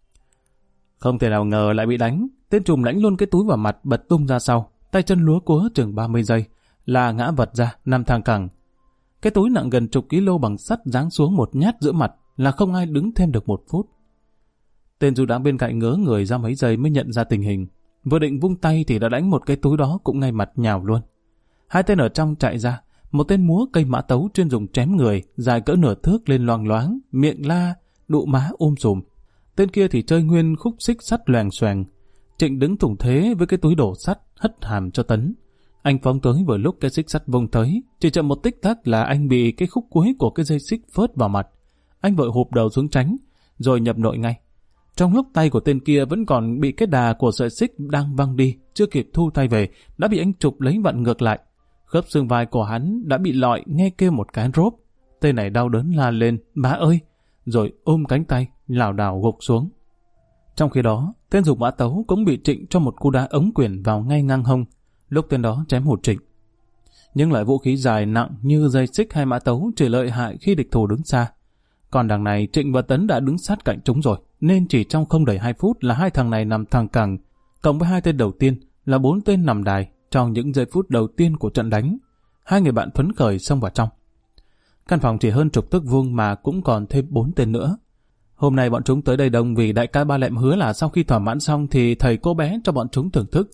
Không thể nào ngờ lại bị đánh, tên trùm lãnh luôn cái túi vào mặt bật tung ra sau, tay chân lúa cúa chừng 30 giây, là ngã vật ra, nằm thang cẳng. Cái túi nặng gần chục kg bằng sắt giáng xuống một nhát giữa mặt, là không ai đứng thêm được 1 phút. Tên du đãng bên cạnh ngớ người ra mấy giây mới nhận ra tình hình, vừa định vung tay thì đã đánh một cái túi đó cũng ngay mặt nhào luôn. 2 tên ở trong chạy ra, một tên múa cây mã tấu chuyên dùng chém người, dài cỡ nửa thước lên loang loáng, miệng la, nụ má sùm. Tên kia thì chơi nguyên khúc xích sắt loèng xoèng. Trịnh đứng thủng thế với cái túi đổ sắt, hất hàm cho Tấn. Anh phóng tới vừa lúc cái xích sắt vung tới, chỉ chậm một tích tắc là anh bị cái khúc cuối của cái dây xích phớt vào mặt. Anh vội hụp đầu xuống tránh, rồi nhập nội ngay. Trong lúc tay của tên kia vẫn còn bị cái đà của sợi xích đang văng đi, chưa kịp thu tay về, đã bị anh chụp lấy vặn ngược lại. Khớp xương vai của hắn đã bị lọi nghe kêu một cái rốp. Tên này đau đớn la lên, má ơi, rồi ôm cánh tay, lảo đảo gục xuống. Trong khi đó, tên dùng mã tấu cũng bị Trịnh cho một cú đá ống quyển vào ngay ngang hông, lúc tên đó chém hụt Trịnh. Nhưng loại vũ khí dài nặng như dây xích hay mã tấu chỉ lợi hại khi địch thủ đứng xa. Còn đằng này Trịnh và Tấn đã đứng sát cạnh chúng rồi, nên chỉ trong không đầy 2 phút là 2 thằng này nằm thẳng cẳng, cộng với 2 tên đầu tiên là 4 tên nằm đài. Trong những giây phút đầu tiên của trận đánh, 2 người bạn phấn khởi xông vào trong. Căn phòng chỉ hơn chục tấc vuông mà cũng còn thêm 4 tên nữa. Hôm nay bọn chúng tới đây đông vì đại ca Ba Lẹm hứa là sau khi thỏa mãn xong thì thầy cô bé cho bọn chúng thưởng thức.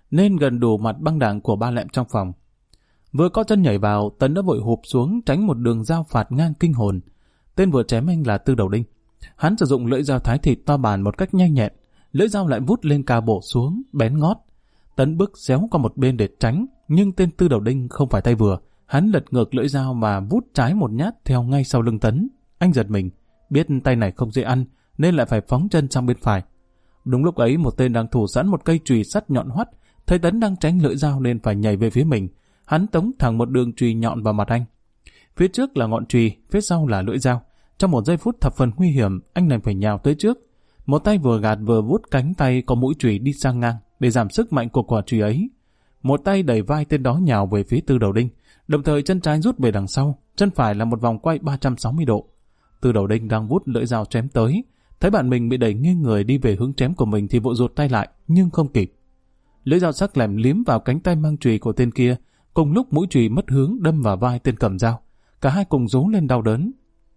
nên gần đủ mặt băng đảng của ba lẹm trong phòng. Vừa có chân nhảy vào, Tấn đã vội hụp xuống tránh một đường dao phạt ngang kinh hồn. Tên vừa chém anh là Tư Đầu Đinh. Hắn sử dụng lưỡi dao thái thịt to bản một cách nhanh nhẹn, lưỡi dao lại vút lên cao bổ xuống, bén ngót. Tấn bước xéo qua một bên để tránh, nhưng tên Tư Đầu Đinh không phải tay vừa, hắn lật ngược lưỡi dao mà vút trái một nhát theo ngay sau lưng Tấn. Anh giật mình, biết tay này không dễ ăn, nên lại phải phóng chân sang bên phải. Đúng lúc ấy một tên đang thủ sẵn một cây chùy sắt nhọn hoắt, thấy Tấn đang tránh lưỡi dao nên phải nhảy về phía mình. Hắn tống thẳng một đường chùy nhọn vào mặt anh. Phía trước là ngọn chùy, phía sau là lưỡi dao. Trong một giây phút thập phần nguy hiểm, anh này phải nhào tới trước. Một tay vừa gạt vừa vút cánh tay có mũi chùy đi sang ngang để giảm sức mạnh của quả chùy ấy. Một tay đẩy vai tên đó nhào về phía Tư Đầu Đinh, đồng thời chân trái rút về đằng sau, chân phải là một vòng quay 360 độ. Tư Đầu Đinh đang vút lưỡi dao chém tới, thấy bạn mình bị đẩy nghiêng người đi về hướng chém của mình thì vội rụt tay lại, nhưng không kịp. Lưỡi dao sắc lẹm liếm vào cánh tay mang chùy của tên kia, cùng lúc mũi chùy mất hướng đâm vào vai tên cầm dao. Cả hai cùng rú lên đau đớn.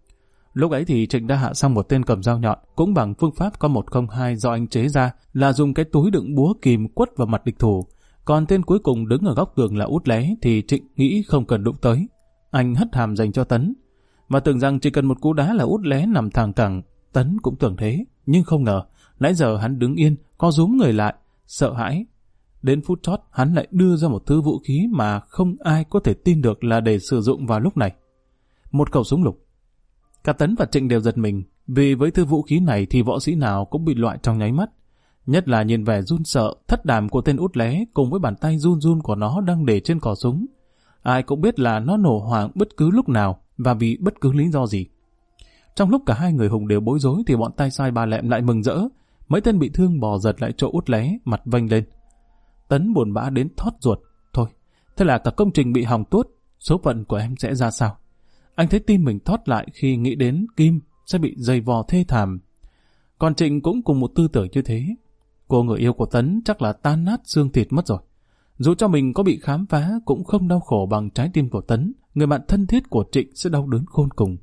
Lúc ấy thì Trịnh đã hạ xong một tên cầm dao nhọn, cũng bằng phương pháp có 102 do anh chế ra, là dùng cái túi đựng búa kìm quất vào mặt địch thủ. Còn tên cuối cùng đứng ở góc tường là Út Lé thì Trịnh nghĩ không cần đụng tới. Anh hất hàm dành cho Tấn, và tưởng rằng chỉ cần một cú đá là Út Lé nằm thẳng cẳng. Tấn cũng tưởng thế, nhưng không ngờ nãy giờ hắn đứng yên, co rúm người lại, sợ hãi. Đến phút chót hắn lại đưa ra một thứ vũ khí mà không ai có thể tin được là để sử dụng vào lúc này. Một khẩu súng lục. Cả Tấn và Trịnh đều giật mình, vì với thứ vũ khí này thì võ sĩ nào cũng bị loại trong nháy mắt. Nhất là nhìn vẻ run sợ, thất đảm của tên Út Lé cùng với bàn tay run run của nó đang để trên cò súng. Ai cũng biết là nó nổ hoảng bất cứ lúc nào và vì bất cứ lý do gì. Trong lúc cả hai người hùng đều bối rối thì bọn tay sai ba lẹm lại mừng rỡ. Mấy tên bị thương bò giật lại chỗ Út Lé, mặt vênh lên. Tấn buồn bã đến thót ruột. Thôi, thế là cả công trình bị hỏng tuốt, số phận của em sẽ ra sao? Anh thấy tim mình thót lại khi nghĩ đến Kim sẽ bị giày vò thê thảm. Còn Trịnh cũng cùng một tư tưởng như thế. Cô người yêu của Tấn chắc là tan nát xương thịt mất rồi. Dù cho mình có bị khám phá cũng không đau khổ bằng trái tim của Tấn, người bạn thân thiết của Trịnh sẽ đau đớn khôn cùng.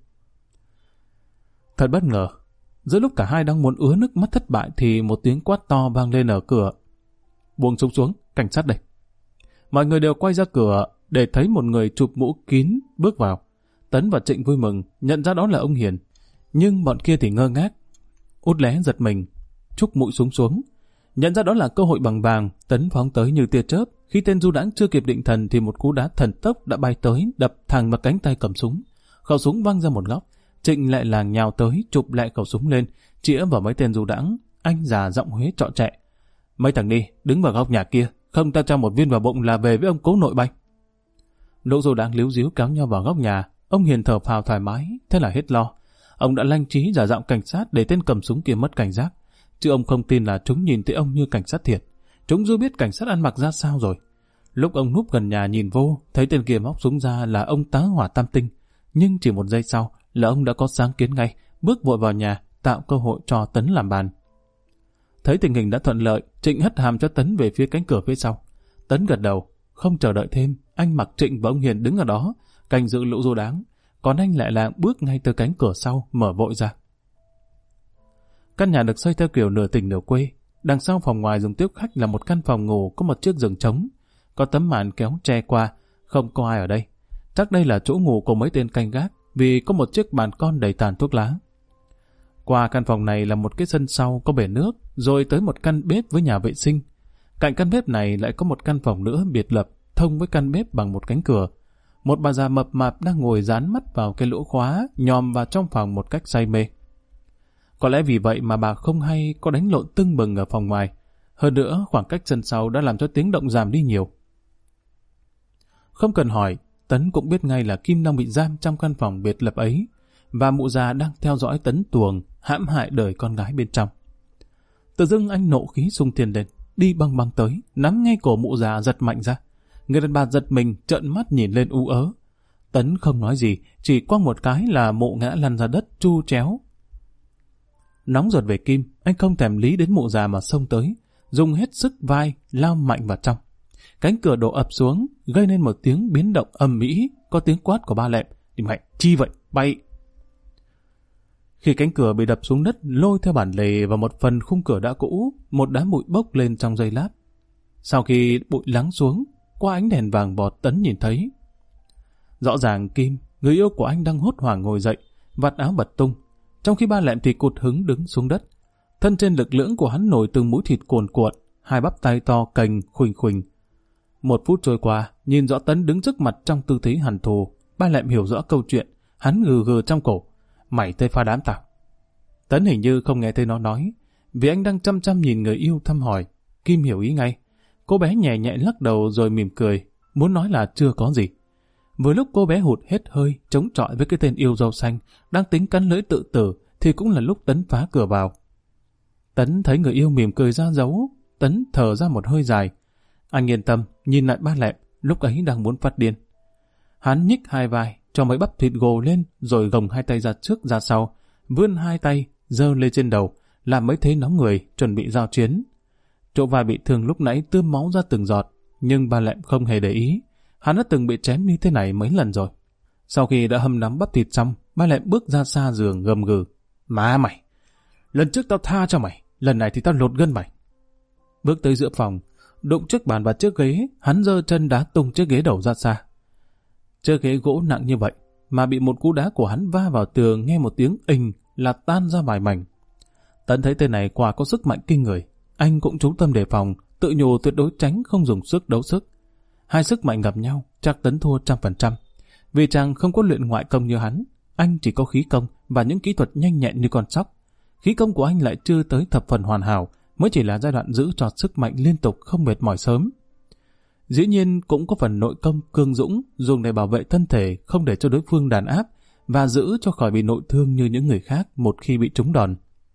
Thật bất ngờ, giữa lúc cả hai đang muốn ứa nước mắt thất bại thì một tiếng quát to vang lên ở cửa. Buông súng xuống, cảnh sát đây. Mọi người đều quay ra cửa để thấy một người chụp mũ kín bước vào. Tấn và Trịnh vui mừng, nhận ra đó là ông Hiền. Nhưng bọn kia thì ngơ ngác. Út Lé giật mình, trúc mũi súng xuống. Nhận ra đó là cơ hội bằng vàng, Tấn phóng tới như tia chớp. Khi tên du đãng chưa kịp định thần thì một cú đá thần tốc đã bay tới, đập thẳng vào cánh tay cầm súng. Khẩu súng văng ra một góc. Trịnh lại làng nhào tới, chụp lại khẩu súng lên, chĩa vào mấy tên du đãng. Anh già giọng Huế trọ trẹ. Mấy thằng đi, đứng vào góc nhà kia, không ta cho một viên vào bụng là về với ông cố nội bay. Lũ du đãng líu díu kéo nhau vào góc nhà. Ông Hiền thở phào thoải mái, thế là hết lo. Ông đã lanh trí giả giọng cảnh sát để tên cầm súng kia mất cảnh giác. Chứ ông không tin là chúng nhìn thấy ông như cảnh sát thiệt. Chúng chưa biết cảnh sát ăn mặc ra sao rồi. Lúc ông núp gần nhà nhìn vô, thấy tên kia móc súng ra là ông tá hỏa tam tinh. Nhưng chỉ một giây sau là ông đã có sáng kiến ngay, bước vội vào nhà, tạo cơ hội cho Tấn làm bàn. Thấy tình hình đã thuận lợi, Trịnh hất hàm cho Tấn về phía cánh cửa phía sau. Tấn gật đầu, không chờ đợi thêm, anh mặc Trịnh và ông Hiền đứng ở đó, canh giữ lũ du đãng, còn anh lại lạng bước ngay tới cánh cửa sau, mở vội ra. Căn nhà được xây theo kiểu nửa tỉnh nửa quê. Đằng sau phòng ngoài dùng tiếp khách là một căn phòng ngủ có một chiếc giường trống, có tấm màn kéo che qua, không có ai ở đây. Chắc đây là chỗ ngủ của mấy tên canh gác, vì có một chiếc bàn con đầy tàn thuốc lá. Qua căn phòng này là một cái sân sau có bể nước, rồi tới một căn bếp với nhà vệ sinh. Cạnh căn bếp này lại có một căn phòng nữa biệt lập, thông với căn bếp bằng một cánh cửa. Một bà già mập mạp đang ngồi dán mắt vào cái lỗ khóa, nhòm vào trong phòng một cách say mê. Có lẽ vì vậy mà bà không hay có đánh lộn tưng bừng ở phòng ngoài. Hơn nữa, khoảng cách sân sau đã làm cho tiếng động giảm đi nhiều. Không cần hỏi, Tấn cũng biết ngay là Kim đang bị giam trong căn phòng biệt lập ấy, và mụ già đang theo dõi Tấn tuồng, hãm hại đời con gái bên trong. Tự dưng anh nộ khí xung thiên lên, đi băng băng tới, nắm ngay cổ mụ già giật mạnh ra. Người đàn bà giật mình, trợn mắt nhìn lên u ớ. Tấn không nói gì, chỉ quăng một cái là mụ ngã lăn ra đất chu chéo. Nóng ruột về Kim, anh không thèm lý đến mụ già mà xông tới, dùng hết sức vai lao mạnh vào trong. Cánh cửa đổ ập xuống, gây nên một tiếng biến động ầm ĩ, có tiếng quát của ba lẹm. Đi mày, chi vậy, bay! Khi cánh cửa bị đập xuống đất, lôi theo bản lề và một phần khung cửa đã cũ, một đám bụi bốc lên trong giây lát. Sau khi bụi lắng xuống, qua ánh đèn vàng bọt Tấn nhìn thấy. Rõ ràng Kim, người yêu của anh đang hốt hoảng ngồi dậy, vạt áo bật tung, trong khi Ba Lẹm thì cụt hứng đứng xuống đất. Thân trên lực lưỡng của hắn nổi từng mũi thịt cuồn cuộn, hai bắp tay to cành khuỳnh khuỳnh. 1 phút trôi qua, nhìn rõ Tấn đứng trước mặt trong tư thế hằn thù, Ba Lẹm hiểu rõ câu chuyện, hắn gừ gừ trong cổ. Mày tới phá đám tao. Tấn hình như không nghe thấy nó nói, vì anh đang chăm chăm nhìn người yêu thăm hỏi. Kim hiểu ý ngay. Cô bé nhẹ nhẹ lắc đầu rồi mỉm cười, muốn nói là chưa có gì. Vừa lúc cô bé hụt hết hơi, chống chọi với cái tên yêu dâu xanh, đang tính cắn lưỡi tự tử, thì cũng là lúc Tấn phá cửa vào. Tấn thấy người yêu mỉm cười ra dấu, Tấn thở ra một hơi dài. Anh yên tâm, nhìn lại Ba Lẹm, lúc ấy đang muốn phát điên. Hắn nhích hai vai, cho mấy bắp thịt gồ lên, rồi gồng hai tay ra trước ra sau, vươn hai tay, giơ lên trên đầu, làm mấy thế nóng người, chuẩn bị giao chiến. Chỗ vai bị thương lúc nãy tươm máu ra từng giọt, nhưng Ba Lẹm không hề để ý. Hắn đã từng bị chém như thế này mấy lần rồi. Sau khi đã hâm nắm bắp thịt xong, Ba Lẹm bước ra xa giường gầm gừ. Má mày! Lần trước tao tha cho mày, lần này thì tao lột gân mày. Bước tới giữa phòng, đụng trước bàn và chiếc ghế, hắn giơ chân đá tung chiếc ghế đầu ra xa. Chiếc ghế gỗ nặng như vậy, mà bị một cú đá của hắn va vào tường nghe một tiếng ình là tan ra vài mảnh. Tấn thấy tên này quả có sức mạnh kinh người. Anh cũng chú tâm đề phòng, tự nhủ tuyệt đối tránh không dùng sức đấu sức. Hai sức mạnh gặp nhau, chắc Tấn thua 100%. Vì chàng không có luyện ngoại công như hắn, anh chỉ có khí công và những kỹ thuật nhanh nhẹn như con sóc. Khí công của anh lại chưa tới thập phần hoàn hảo, mới chỉ là giai đoạn giữ cho sức mạnh liên tục không mệt mỏi sớm. Dĩ nhiên cũng có phần nội công cương dũng, dùng để bảo vệ thân thể không để cho đối phương đàn áp và giữ cho khỏi bị nội thương như những người khác một khi bị trúng đòn.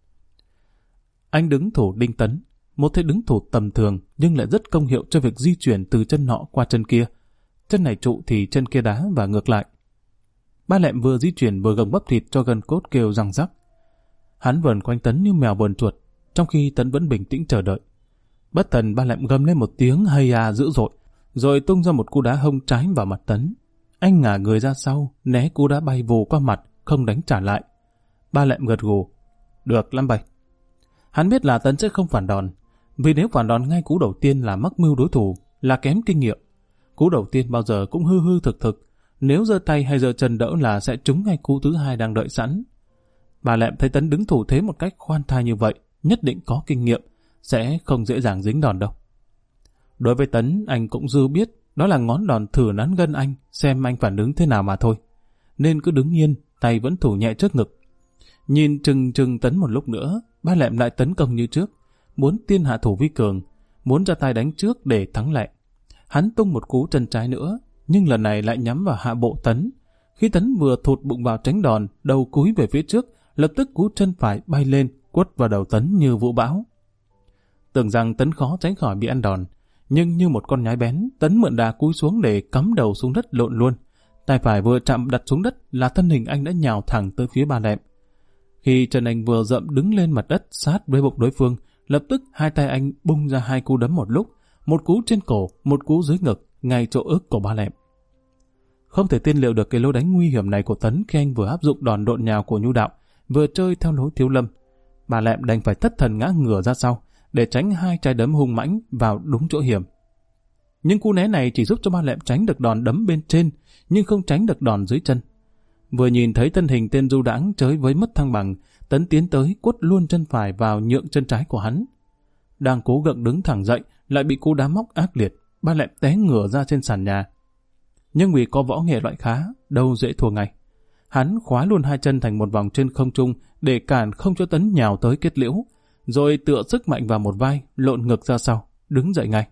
Anh đứng thủ đinh Tấn, một thế đứng thủ tầm thường nhưng lại rất công hiệu cho việc di chuyển từ chân nọ qua chân kia. Chân này trụ thì chân kia đá và ngược lại. Ba Lẹm vừa di chuyển vừa gồng bắp thịt cho gân cốt kêu răng rắc. Hắn vờn quanh Tấn như mèo vờn chuột, trong khi Tấn vẫn bình tĩnh chờ đợi. Bất thần Ba Lẹm gầm lên một tiếng hay à dữ dội, rồi tung ra một cú đá hông trái vào mặt Tấn. Anh ngả người ra sau, né cú đá bay vù qua mặt, không đánh trả lại. Ba Lẹm gật gù. Được lắm bày. Hắn biết là Tấn sẽ không phản đòn, vì nếu phản đòn ngay cú đầu tiên là mắc mưu đối thủ, là kém kinh nghiệm. Cú đầu tiên bao giờ cũng hư hư thực thực, nếu giơ tay hay giơ chân đỡ là sẽ trúng ngay cú thứ hai đang đợi sẵn. Ba Lẹm thấy Tấn đứng thủ thế một cách khoan thai như vậy, nhất định có kinh nghiệm, sẽ không dễ dàng dính đòn đâu. Đối với Tấn, anh cũng dư biết đó là ngón đòn thử nắn gân anh, xem anh phản ứng thế nào mà thôi. Nên cứ đứng yên, tay vẫn thủ nhẹ trước ngực. Nhìn chừng Tấn một lúc nữa, Ba Lẹm lại tấn công như trước, muốn tiên hạ thủ vi cường, muốn ra tay đánh trước để thắng lẹ. Hắn tung một cú chân trái nữa, nhưng lần này lại nhắm vào hạ bộ Tấn. Khi Tấn vừa thụt bụng vào tránh đòn, đầu cúi về phía trước, lập tức cú chân phải bay lên, quất vào đầu Tấn như vũ bão. Tưởng rằng Tấn khó tránh khỏi bị ăn đòn, nhưng như một con nhái bén, Tấn mượn đà cúi xuống để cắm đầu xuống đất lộn luôn. Tay phải vừa chạm đặt xuống đất là thân hình anh đã nhào thẳng tới phía Ba Lẹm. Khi chân anh vừa dậm đứng lên mặt đất sát với bụng đối phương, lập tức hai tay anh bung ra hai cú đấm một lúc, một cú trên cổ, một cú dưới ngực, ngay chỗ ức của Ba Lẹm. Không thể tiên liệu được cái lối đánh nguy hiểm này của Tấn khi anh vừa áp dụng đòn độn nhào của Nhu Đạo, vừa chơi theo lối Thiếu Lâm. Ba Lẹm đành phải thất thần ngã ngửa ra sau, để tránh hai trái đấm hung mãnh vào đúng chỗ hiểm. Nhưng cú né này chỉ giúp cho Ba Lẹm tránh được đòn đấm bên trên, nhưng không tránh được đòn dưới chân. Vừa nhìn thấy thân hình tên du đãng chới với mất thăng bằng, Tấn tiến tới quất luôn chân phải vào nhượng chân trái của hắn. Đang cố gượng đứng thẳng dậy, lại bị cú đá móc ác liệt, Ba Lẹm té ngửa ra trên sàn nhà. Nhưng vì có võ nghệ loại khá, đâu dễ thua ngay. Hắn khóa luôn hai chân thành một vòng trên không trung để cản không cho Tấn nhào tới kết liễu, rồi tựa sức mạnh vào một vai, lộn ngực ra sau, đứng dậy ngay.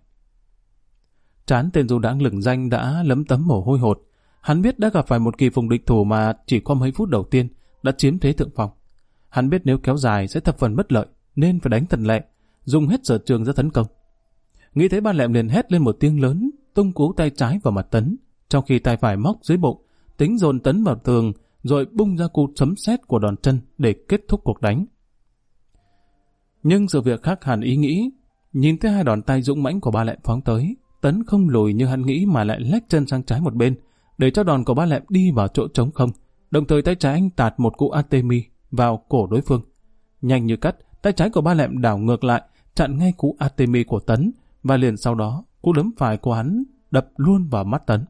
Trán tên du đãng lừng danh đã lấm tấm mồ hôi hột. Hắn biết đã gặp phải một kỳ phùng địch thủ mà chỉ qua mấy phút đầu tiên đã chiếm thế thượng phong. Hắn biết nếu kéo dài sẽ thập phần bất lợi, nên phải đánh thần lẹ, dùng hết sở trường ra tấn công. Nghĩ thế Ba Lẹm liền hét lên một tiếng lớn, tung cú tay trái vào mặt Tấn, trong khi tay phải móc dưới bụng, tính dồn Tấn vào tường, rồi bung ra cú sấm sét của đòn chân để kết thúc cuộc đánh. Nhưng sự việc khác hẳn ý nghĩ. Nhìn thấy hai đòn tay dũng mãnh của Ba Lẹm phóng tới, Tấn không lùi như hắn nghĩ mà lại lách chân sang trái một bên, để cho đòn của Ba Lẹm đi vào chỗ trống không. Đồng thời tay trái anh tạt một cú Artemi vào cổ đối phương. Nhanh như cắt, tay trái của Ba Lẹm đảo ngược lại, chặn ngay cú Artemi của Tấn, và liền sau đó, cú đấm phải của hắn đập luôn vào mắt Tấn.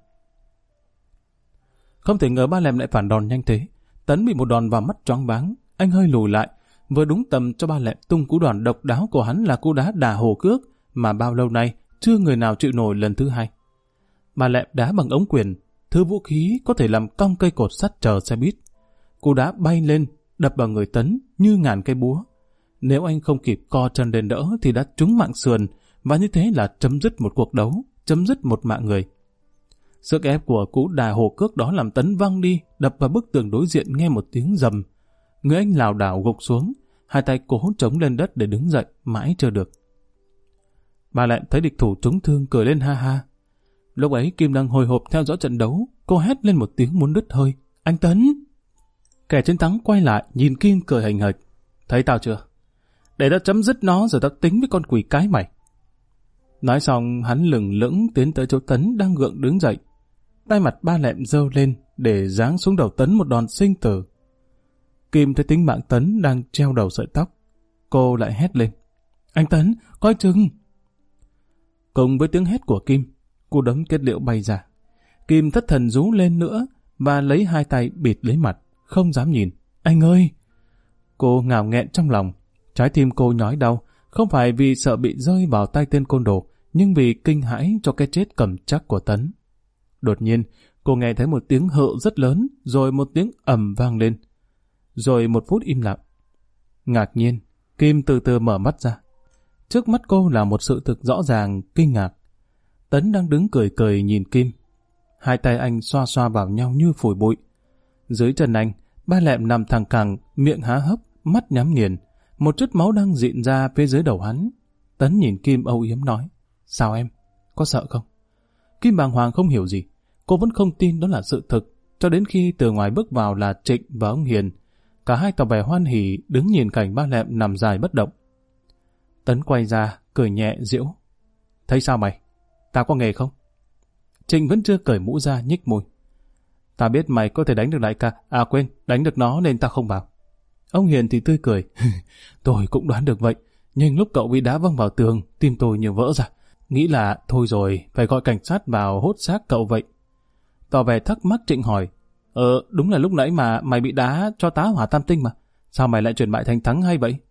Không thể ngờ Ba Lẹm lại phản đòn nhanh thế. Tấn bị một đòn vào mắt choáng váng, anh hơi lùi lại, vừa đúng tầm cho Ba Lẹm tung cú đòn độc đáo của hắn là cú đá đà hồ cước mà bao lâu nay chưa người nào chịu nổi lần thứ hai. Ba Lẹm đá bằng ống quyền, thứ vũ khí có thể làm cong cây cột sắt chờ xe buýt. Cú đá bay lên, đập vào người Tấn như ngàn cây búa. Nếu anh không kịp co chân lên đỡ thì đã trúng mạng sườn, và như thế là chấm dứt một cuộc đấu, chấm dứt một mạng người. Sức ép của cú đà hồ cước đó làm Tấn văng đi, đập vào bức tường đối diện nghe một tiếng rầm. Người anh lảo đảo gục xuống, hai tay cố chống lên đất để đứng dậy, mãi chưa được. Ba Lẹm thấy địch thủ trúng thương cười lên ha ha. Lúc ấy Kim đang hồi hộp theo dõi trận đấu, cô hét lên một tiếng muốn đứt hơi. Anh Tấn! Kẻ chiến thắng quay lại, nhìn Kim cười hành hạch. Thấy tao chưa? Để tao chấm dứt nó rồi tao tính với con quỷ cái mày. Nói xong hắn lừng lững tiến tới chỗ Tấn đang gượng đứng dậy. Tay mặt Ba Lẹm giơ lên để giáng xuống đầu Tấn một đòn sinh tử. Kim thấy tính mạng Tấn đang treo đầu sợi tóc. Cô lại hét lên. Anh Tấn, coi chừng! Cùng với tiếng hét của Kim, cú đấm kết liễu bay ra. Kim thất thần rú lên nữa và lấy hai tay bịt lấy mặt, không dám nhìn. Anh ơi! Cô ngào nghẹn trong lòng. Trái tim cô nhói đau, không phải vì sợ bị rơi vào tay tên côn đồ, nhưng vì kinh hãi cho cái chết cầm chắc của Tấn. Đột nhiên, cô nghe thấy một tiếng hự rất lớn, rồi một tiếng ầm vang lên. Rồi một phút im lặng. Ngạc nhiên, Kim từ từ mở mắt ra. Trước mắt cô là một sự thực rõ ràng, kinh ngạc. Tấn đang đứng cười cười nhìn Kim. Hai tay anh xoa xoa vào nhau như phủi bụi. Dưới chân anh, Ba Lẹm nằm thẳng cẳng, miệng há hốc, mắt nhắm nghiền. Một chút máu đang dịn ra phía dưới đầu hắn. Tấn nhìn Kim âu yếm nói. Sao em? Có sợ không? Kim bàng hoàng không hiểu gì. Cô vẫn không tin đó là sự thực, cho đến khi từ ngoài bước vào là Trịnh và ông Hiền. Cả hai tỏ vẻ hoan hỉ đứng nhìn cảnh Ba Lẹm nằm dài bất động. Tấn quay ra, cười nhẹ giễu. Thấy sao mày? Tao có nghề không? Trịnh vẫn chưa cởi mũ ra, nhích môi. Tao biết mày có thể đánh được đại ca. À quên, đánh được nó nên tao không vào. Ông Hiền thì tươi cười. Tôi cũng đoán được vậy. Nhưng lúc cậu bị đá văng vào tường, tim tôi như vỡ ra. Nghĩ là thôi rồi, phải gọi cảnh sát vào hốt xác cậu vậy. Tỏ vẻ thắc mắc Trịnh hỏi. Đúng là lúc nãy mà mày bị đá cho tá hỏa tam tinh mà. Sao mày lại chuyển bại thành thắng hay vậy?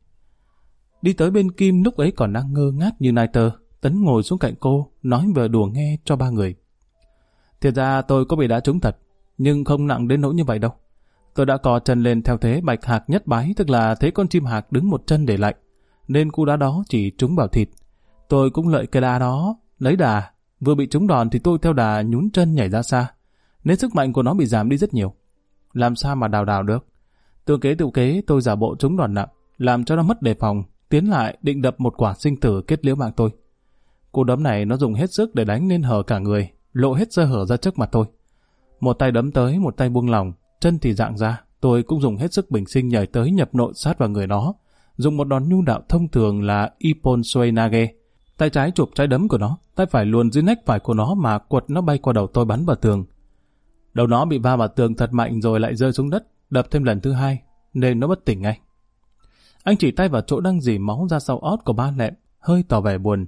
Đi tới bên Kim lúc ấy còn đang ngơ ngác như nai tơ. Tấn ngồi xuống cạnh cô, nói vừa đùa nghe cho ba người. Thiệt ra tôi có bị đá trúng thật, nhưng không nặng đến nỗi như vậy đâu. Tôi đã cò chân lên theo thế bạch hạc nhất bái, tức là thế con chim hạc đứng một chân để lạnh, nên cú đá đó chỉ trúng vào thịt. Tôi cũng lợi cái đá đó, lấy đà, vừa bị trúng đòn thì tôi theo đà nhún chân nhảy ra xa, nên sức mạnh của nó bị giảm đi rất nhiều. Làm sao mà đào đào được? Tự kế tôi giả bộ trúng đòn nặng, làm cho nó mất đề phòng, tiến lại định đập một quả sinh tử kết liễu mạng tôi. Cú đấm này nó dùng hết sức để đánh nên hở cả người, lộ hết sơ hở ra trước mặt tôi. Một tay đấm tới, một tay buông lỏng, chân thì dạng ra, tôi cũng dùng hết sức bình sinh nhảy tới nhập nội sát vào người nó, dùng một đòn nhu đạo thông thường là Ippon Suenage. Tay trái chụp trái đấm của nó, tay phải luồn dưới nách phải của nó mà quật nó bay qua đầu tôi bắn vào tường. Đầu nó bị va vào tường thật mạnh rồi lại rơi xuống đất, đập thêm lần thứ hai, nên nó bất tỉnh ngay. Anh chỉ tay vào chỗ đang rỉ máu ra sau ót của Ba Lẹm, hơi tỏ vẻ buồn.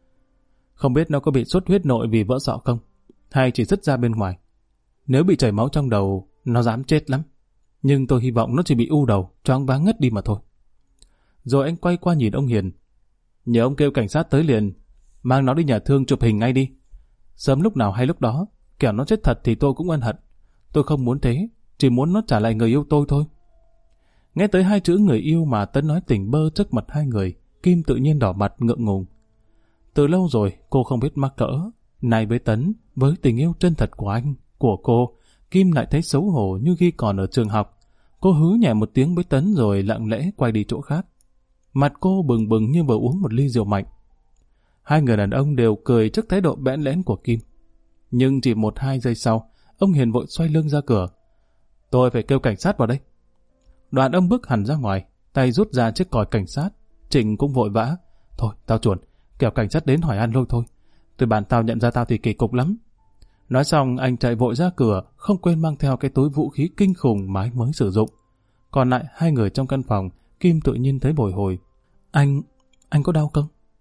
Không biết nó có bị xuất huyết nội vì vỡ sọ không, hay chỉ rứt ra bên ngoài. Nếu bị chảy máu trong đầu, nó dám chết lắm. Nhưng tôi hy vọng nó chỉ bị u đầu, choáng váng ngất đi mà thôi. Rồi anh quay qua nhìn ông Hiền. Nhờ ông kêu cảnh sát tới liền, mang nó đi nhà thương chụp hình ngay đi. Sớm lúc nào hay lúc đó, kẻo nó chết thật thì tôi cũng ân hận. Tôi không muốn thế, chỉ muốn nó trả lại người yêu tôi thôi. Nghe tới hai chữ người yêu mà Tấn nói tỉnh bơ trước mặt hai người, Kim tự nhiên đỏ mặt ngượng ngùng. Từ lâu rồi cô không biết mắc cỡ. Này với Tấn, với tình yêu chân thật của anh, của cô, Kim lại thấy xấu hổ như khi còn ở trường học. Cô hứ nhẹ một tiếng với Tấn rồi lặng lẽ quay đi chỗ khác. Mặt cô bừng bừng như vừa uống một ly rượu mạnh. Hai người đàn ông đều cười trước thái độ bẽn lẽn của Kim. Nhưng chỉ 1-2 giây sau, ông Hiền vội xoay lưng ra cửa. Tôi phải kêu cảnh sát vào đây. Đoàn ông bước hẳn ra ngoài, tay rút ra chiếc còi cảnh sát. Trịnh cũng vội vã. Thôi, tao chuồn, kẻo cảnh sát đến hỏi ăn lôi thôi. Tôi bạn tao nhận ra tao thì kỳ cục lắm. Nói xong anh chạy vội ra cửa, không quên mang theo cái túi vũ khí kinh khủng mà anh mới sử dụng. Còn lại hai người trong căn phòng, Kim tự nhiên thấy bồi hồi. Anh có đau không?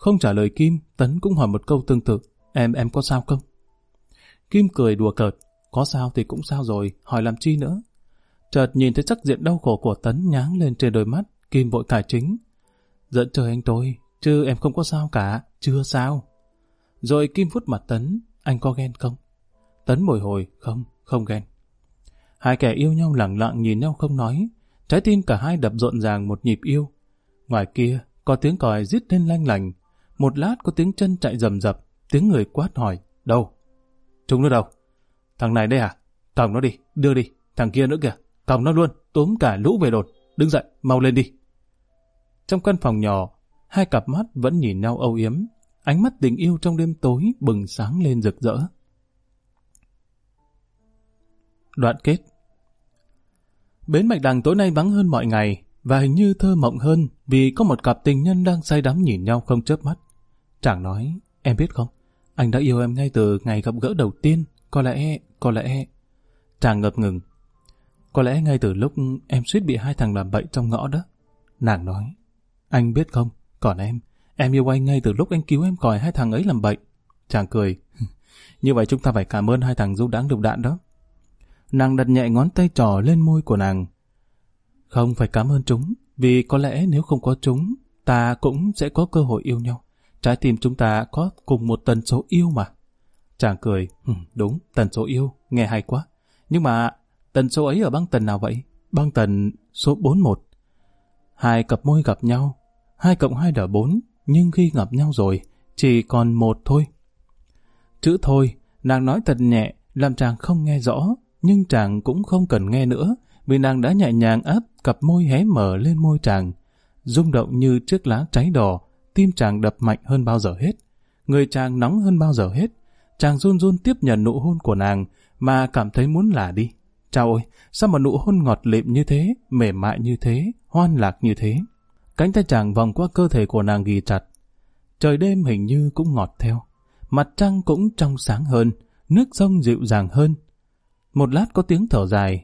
Không trả lời Kim, Tấn cũng hỏi một câu tương tự. Em có sao không? Kim cười đùa cợt. Có sao thì cũng sao rồi, hỏi làm chi nữa. Chợt nhìn thấy sắc diện đau khổ của Tấn nháng lên trên đôi mắt, Kim vội cải chính. Giận trời anh tôi, chứ em không có sao cả, chưa sao. Rồi Kim vuốt mặt Tấn, anh có ghen không? Tấn bồi hồi, không ghen. Hai kẻ yêu nhau lẳng lặng nhìn nhau không nói, trái tim cả hai đập rộn ràng một nhịp yêu. Ngoài kia, có tiếng còi rít lên lanh lành, một lát có tiếng chân chạy rầm rập, tiếng người quát hỏi, đâu? Chúng nó đâu? Thằng này đây à? Còng nó đi, đưa đi, thằng kia nữa kìa, còng nó luôn, túm cả lũ về đột, đứng dậy, mau lên đi. Trong căn phòng nhỏ, hai cặp mắt vẫn nhìn nhau âu yếm, ánh mắt tình yêu trong đêm tối bừng sáng lên rực rỡ. Đoạn kết. Bến Bạch Đằng tối nay vắng hơn mọi ngày, và hình như thơ mộng hơn vì có một cặp tình nhân đang say đắm nhìn nhau không chớp mắt. Chàng nói, em biết không, anh đã yêu em ngay từ ngày gặp gỡ đầu tiên, có lẽ... Chàng ngập ngừng. Có lẽ ngay từ lúc em suýt bị hai thằng làm bậy trong ngõ đó. Nàng nói, anh biết không, còn em yêu anh ngay từ lúc anh cứu em khỏi hai thằng ấy làm bậy. Chàng cười, như vậy chúng ta phải cảm ơn hai thằng du đãng lựu đạn đó. Nàng đặt nhẹ ngón tay trỏ lên môi của nàng. Không phải cảm ơn chúng, vì có lẽ nếu không có chúng, ta cũng sẽ có cơ hội yêu nhau. Trái tim chúng ta có cùng một tần số yêu mà. Chàng cười, đúng, tần số yêu, nghe hay quá. Nhưng mà tần số ấy ở băng tần nào vậy? Băng tần số 41. Hai cặp môi gặp nhau, 2 cộng 2 là 4, nhưng khi gặp nhau rồi, chỉ còn 1 thôi. Chữ thôi, nàng nói thật nhẹ, làm chàng không nghe rõ, nhưng chàng cũng không cần nghe nữa, vì nàng đã nhẹ nhàng áp cặp môi hé mở lên môi chàng. Rung động như chiếc lá cháy đỏ, tim chàng đập mạnh hơn bao giờ hết. Người chàng nóng hơn bao giờ hết. Chàng run run tiếp nhận nụ hôn của nàng, mà cảm thấy muốn lả đi. Chao ôi, sao mà nụ hôn ngọt lịm như thế, mềm mại như thế, hoan lạc như thế. Cánh tay chàng vòng qua cơ thể của nàng ghì chặt. Trời đêm hình như cũng ngọt theo. Mặt trăng cũng trong sáng hơn, nước sông dịu dàng hơn. Một lát có tiếng thở dài.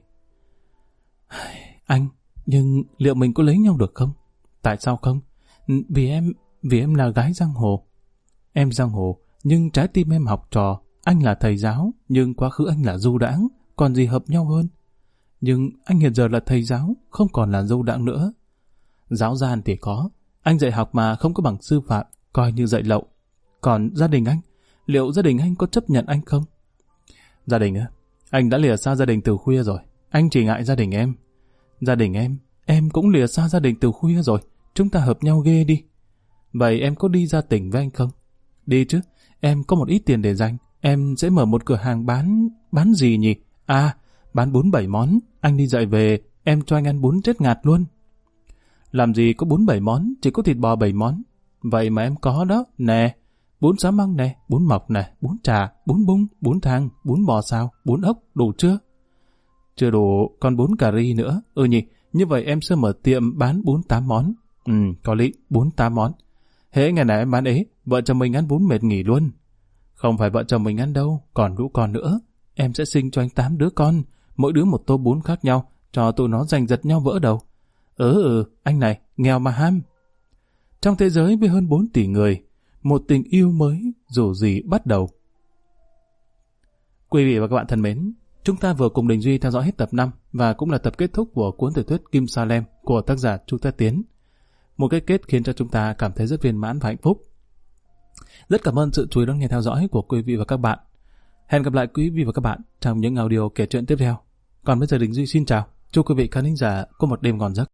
Anh, nhưng liệu mình có lấy nhau được không? Tại sao không? Vì em là gái giang hồ. Em giang hồ, nhưng trái tim em học trò. Anh là thầy giáo, nhưng quá khứ anh là du đãng, còn gì hợp nhau hơn. Nhưng anh hiện giờ là thầy giáo, không còn là du đãng nữa. Giáo gian thì có, anh dạy học mà không có bằng sư phạm, coi như dạy lậu. Còn gia đình anh, liệu gia đình anh có chấp nhận anh không? Gia đình á? Anh đã lìa xa gia đình từ khuya rồi, anh chỉ ngại gia đình em. Gia đình em cũng lìa xa gia đình từ khuya rồi, chúng ta hợp nhau ghê đi. Vậy em có đi ra tỉnh với anh không? Đi chứ, em có một ít tiền để dành, em sẽ mở một cửa hàng bán gì nhỉ? À, bán bún 7 món, anh đi dạy về, em cho anh ăn bún chết ngạt luôn. Làm gì có bún 7 món, chỉ có thịt bò 7 món. Vậy mà em có đó, nè, bún xá măng nè, bún mọc nè, bún chả, bún bung, bún thang, bún bò xào, bún ốc, đủ chưa? Chưa đủ, còn bún cà ri nữa. Nhỉ, như vậy em sẽ mở tiệm bán bún 8 món. Có lý, bún 8 món. Hễ ngày nào em bán ấy, vợ chồng mình ăn bún mệt nghỉ luôn. Không phải vợ chồng mình ăn đâu, còn lũ con nữa. Em sẽ sinh cho anh 8 đứa con, mỗi đứa một tô bún khác nhau, cho tụi nó giành giật nhau vỡ đầu. Anh này, nghèo mà ham. Trong thế giới với hơn 4 tỷ người, một tình yêu mới dù gì bắt đầu. Quý vị và các bạn thân mến, chúng ta vừa cùng Đình Duy theo dõi hết tập 5 và cũng là tập kết thúc của cuốn tiểu thuyết Kim Sa Lem của tác giả Chu Tất Tiến. Một cái kết khiến cho chúng ta cảm thấy rất viên mãn và hạnh phúc. Rất cảm ơn sự chú ý đón nghe theo dõi của quý vị và các bạn. Hẹn gặp lại quý vị và các bạn trong những audio kể chuyện tiếp theo. Còn bây giờ Đình Duy xin chào. Chúc quý vị khán thính giả có một đêm ngon giấc.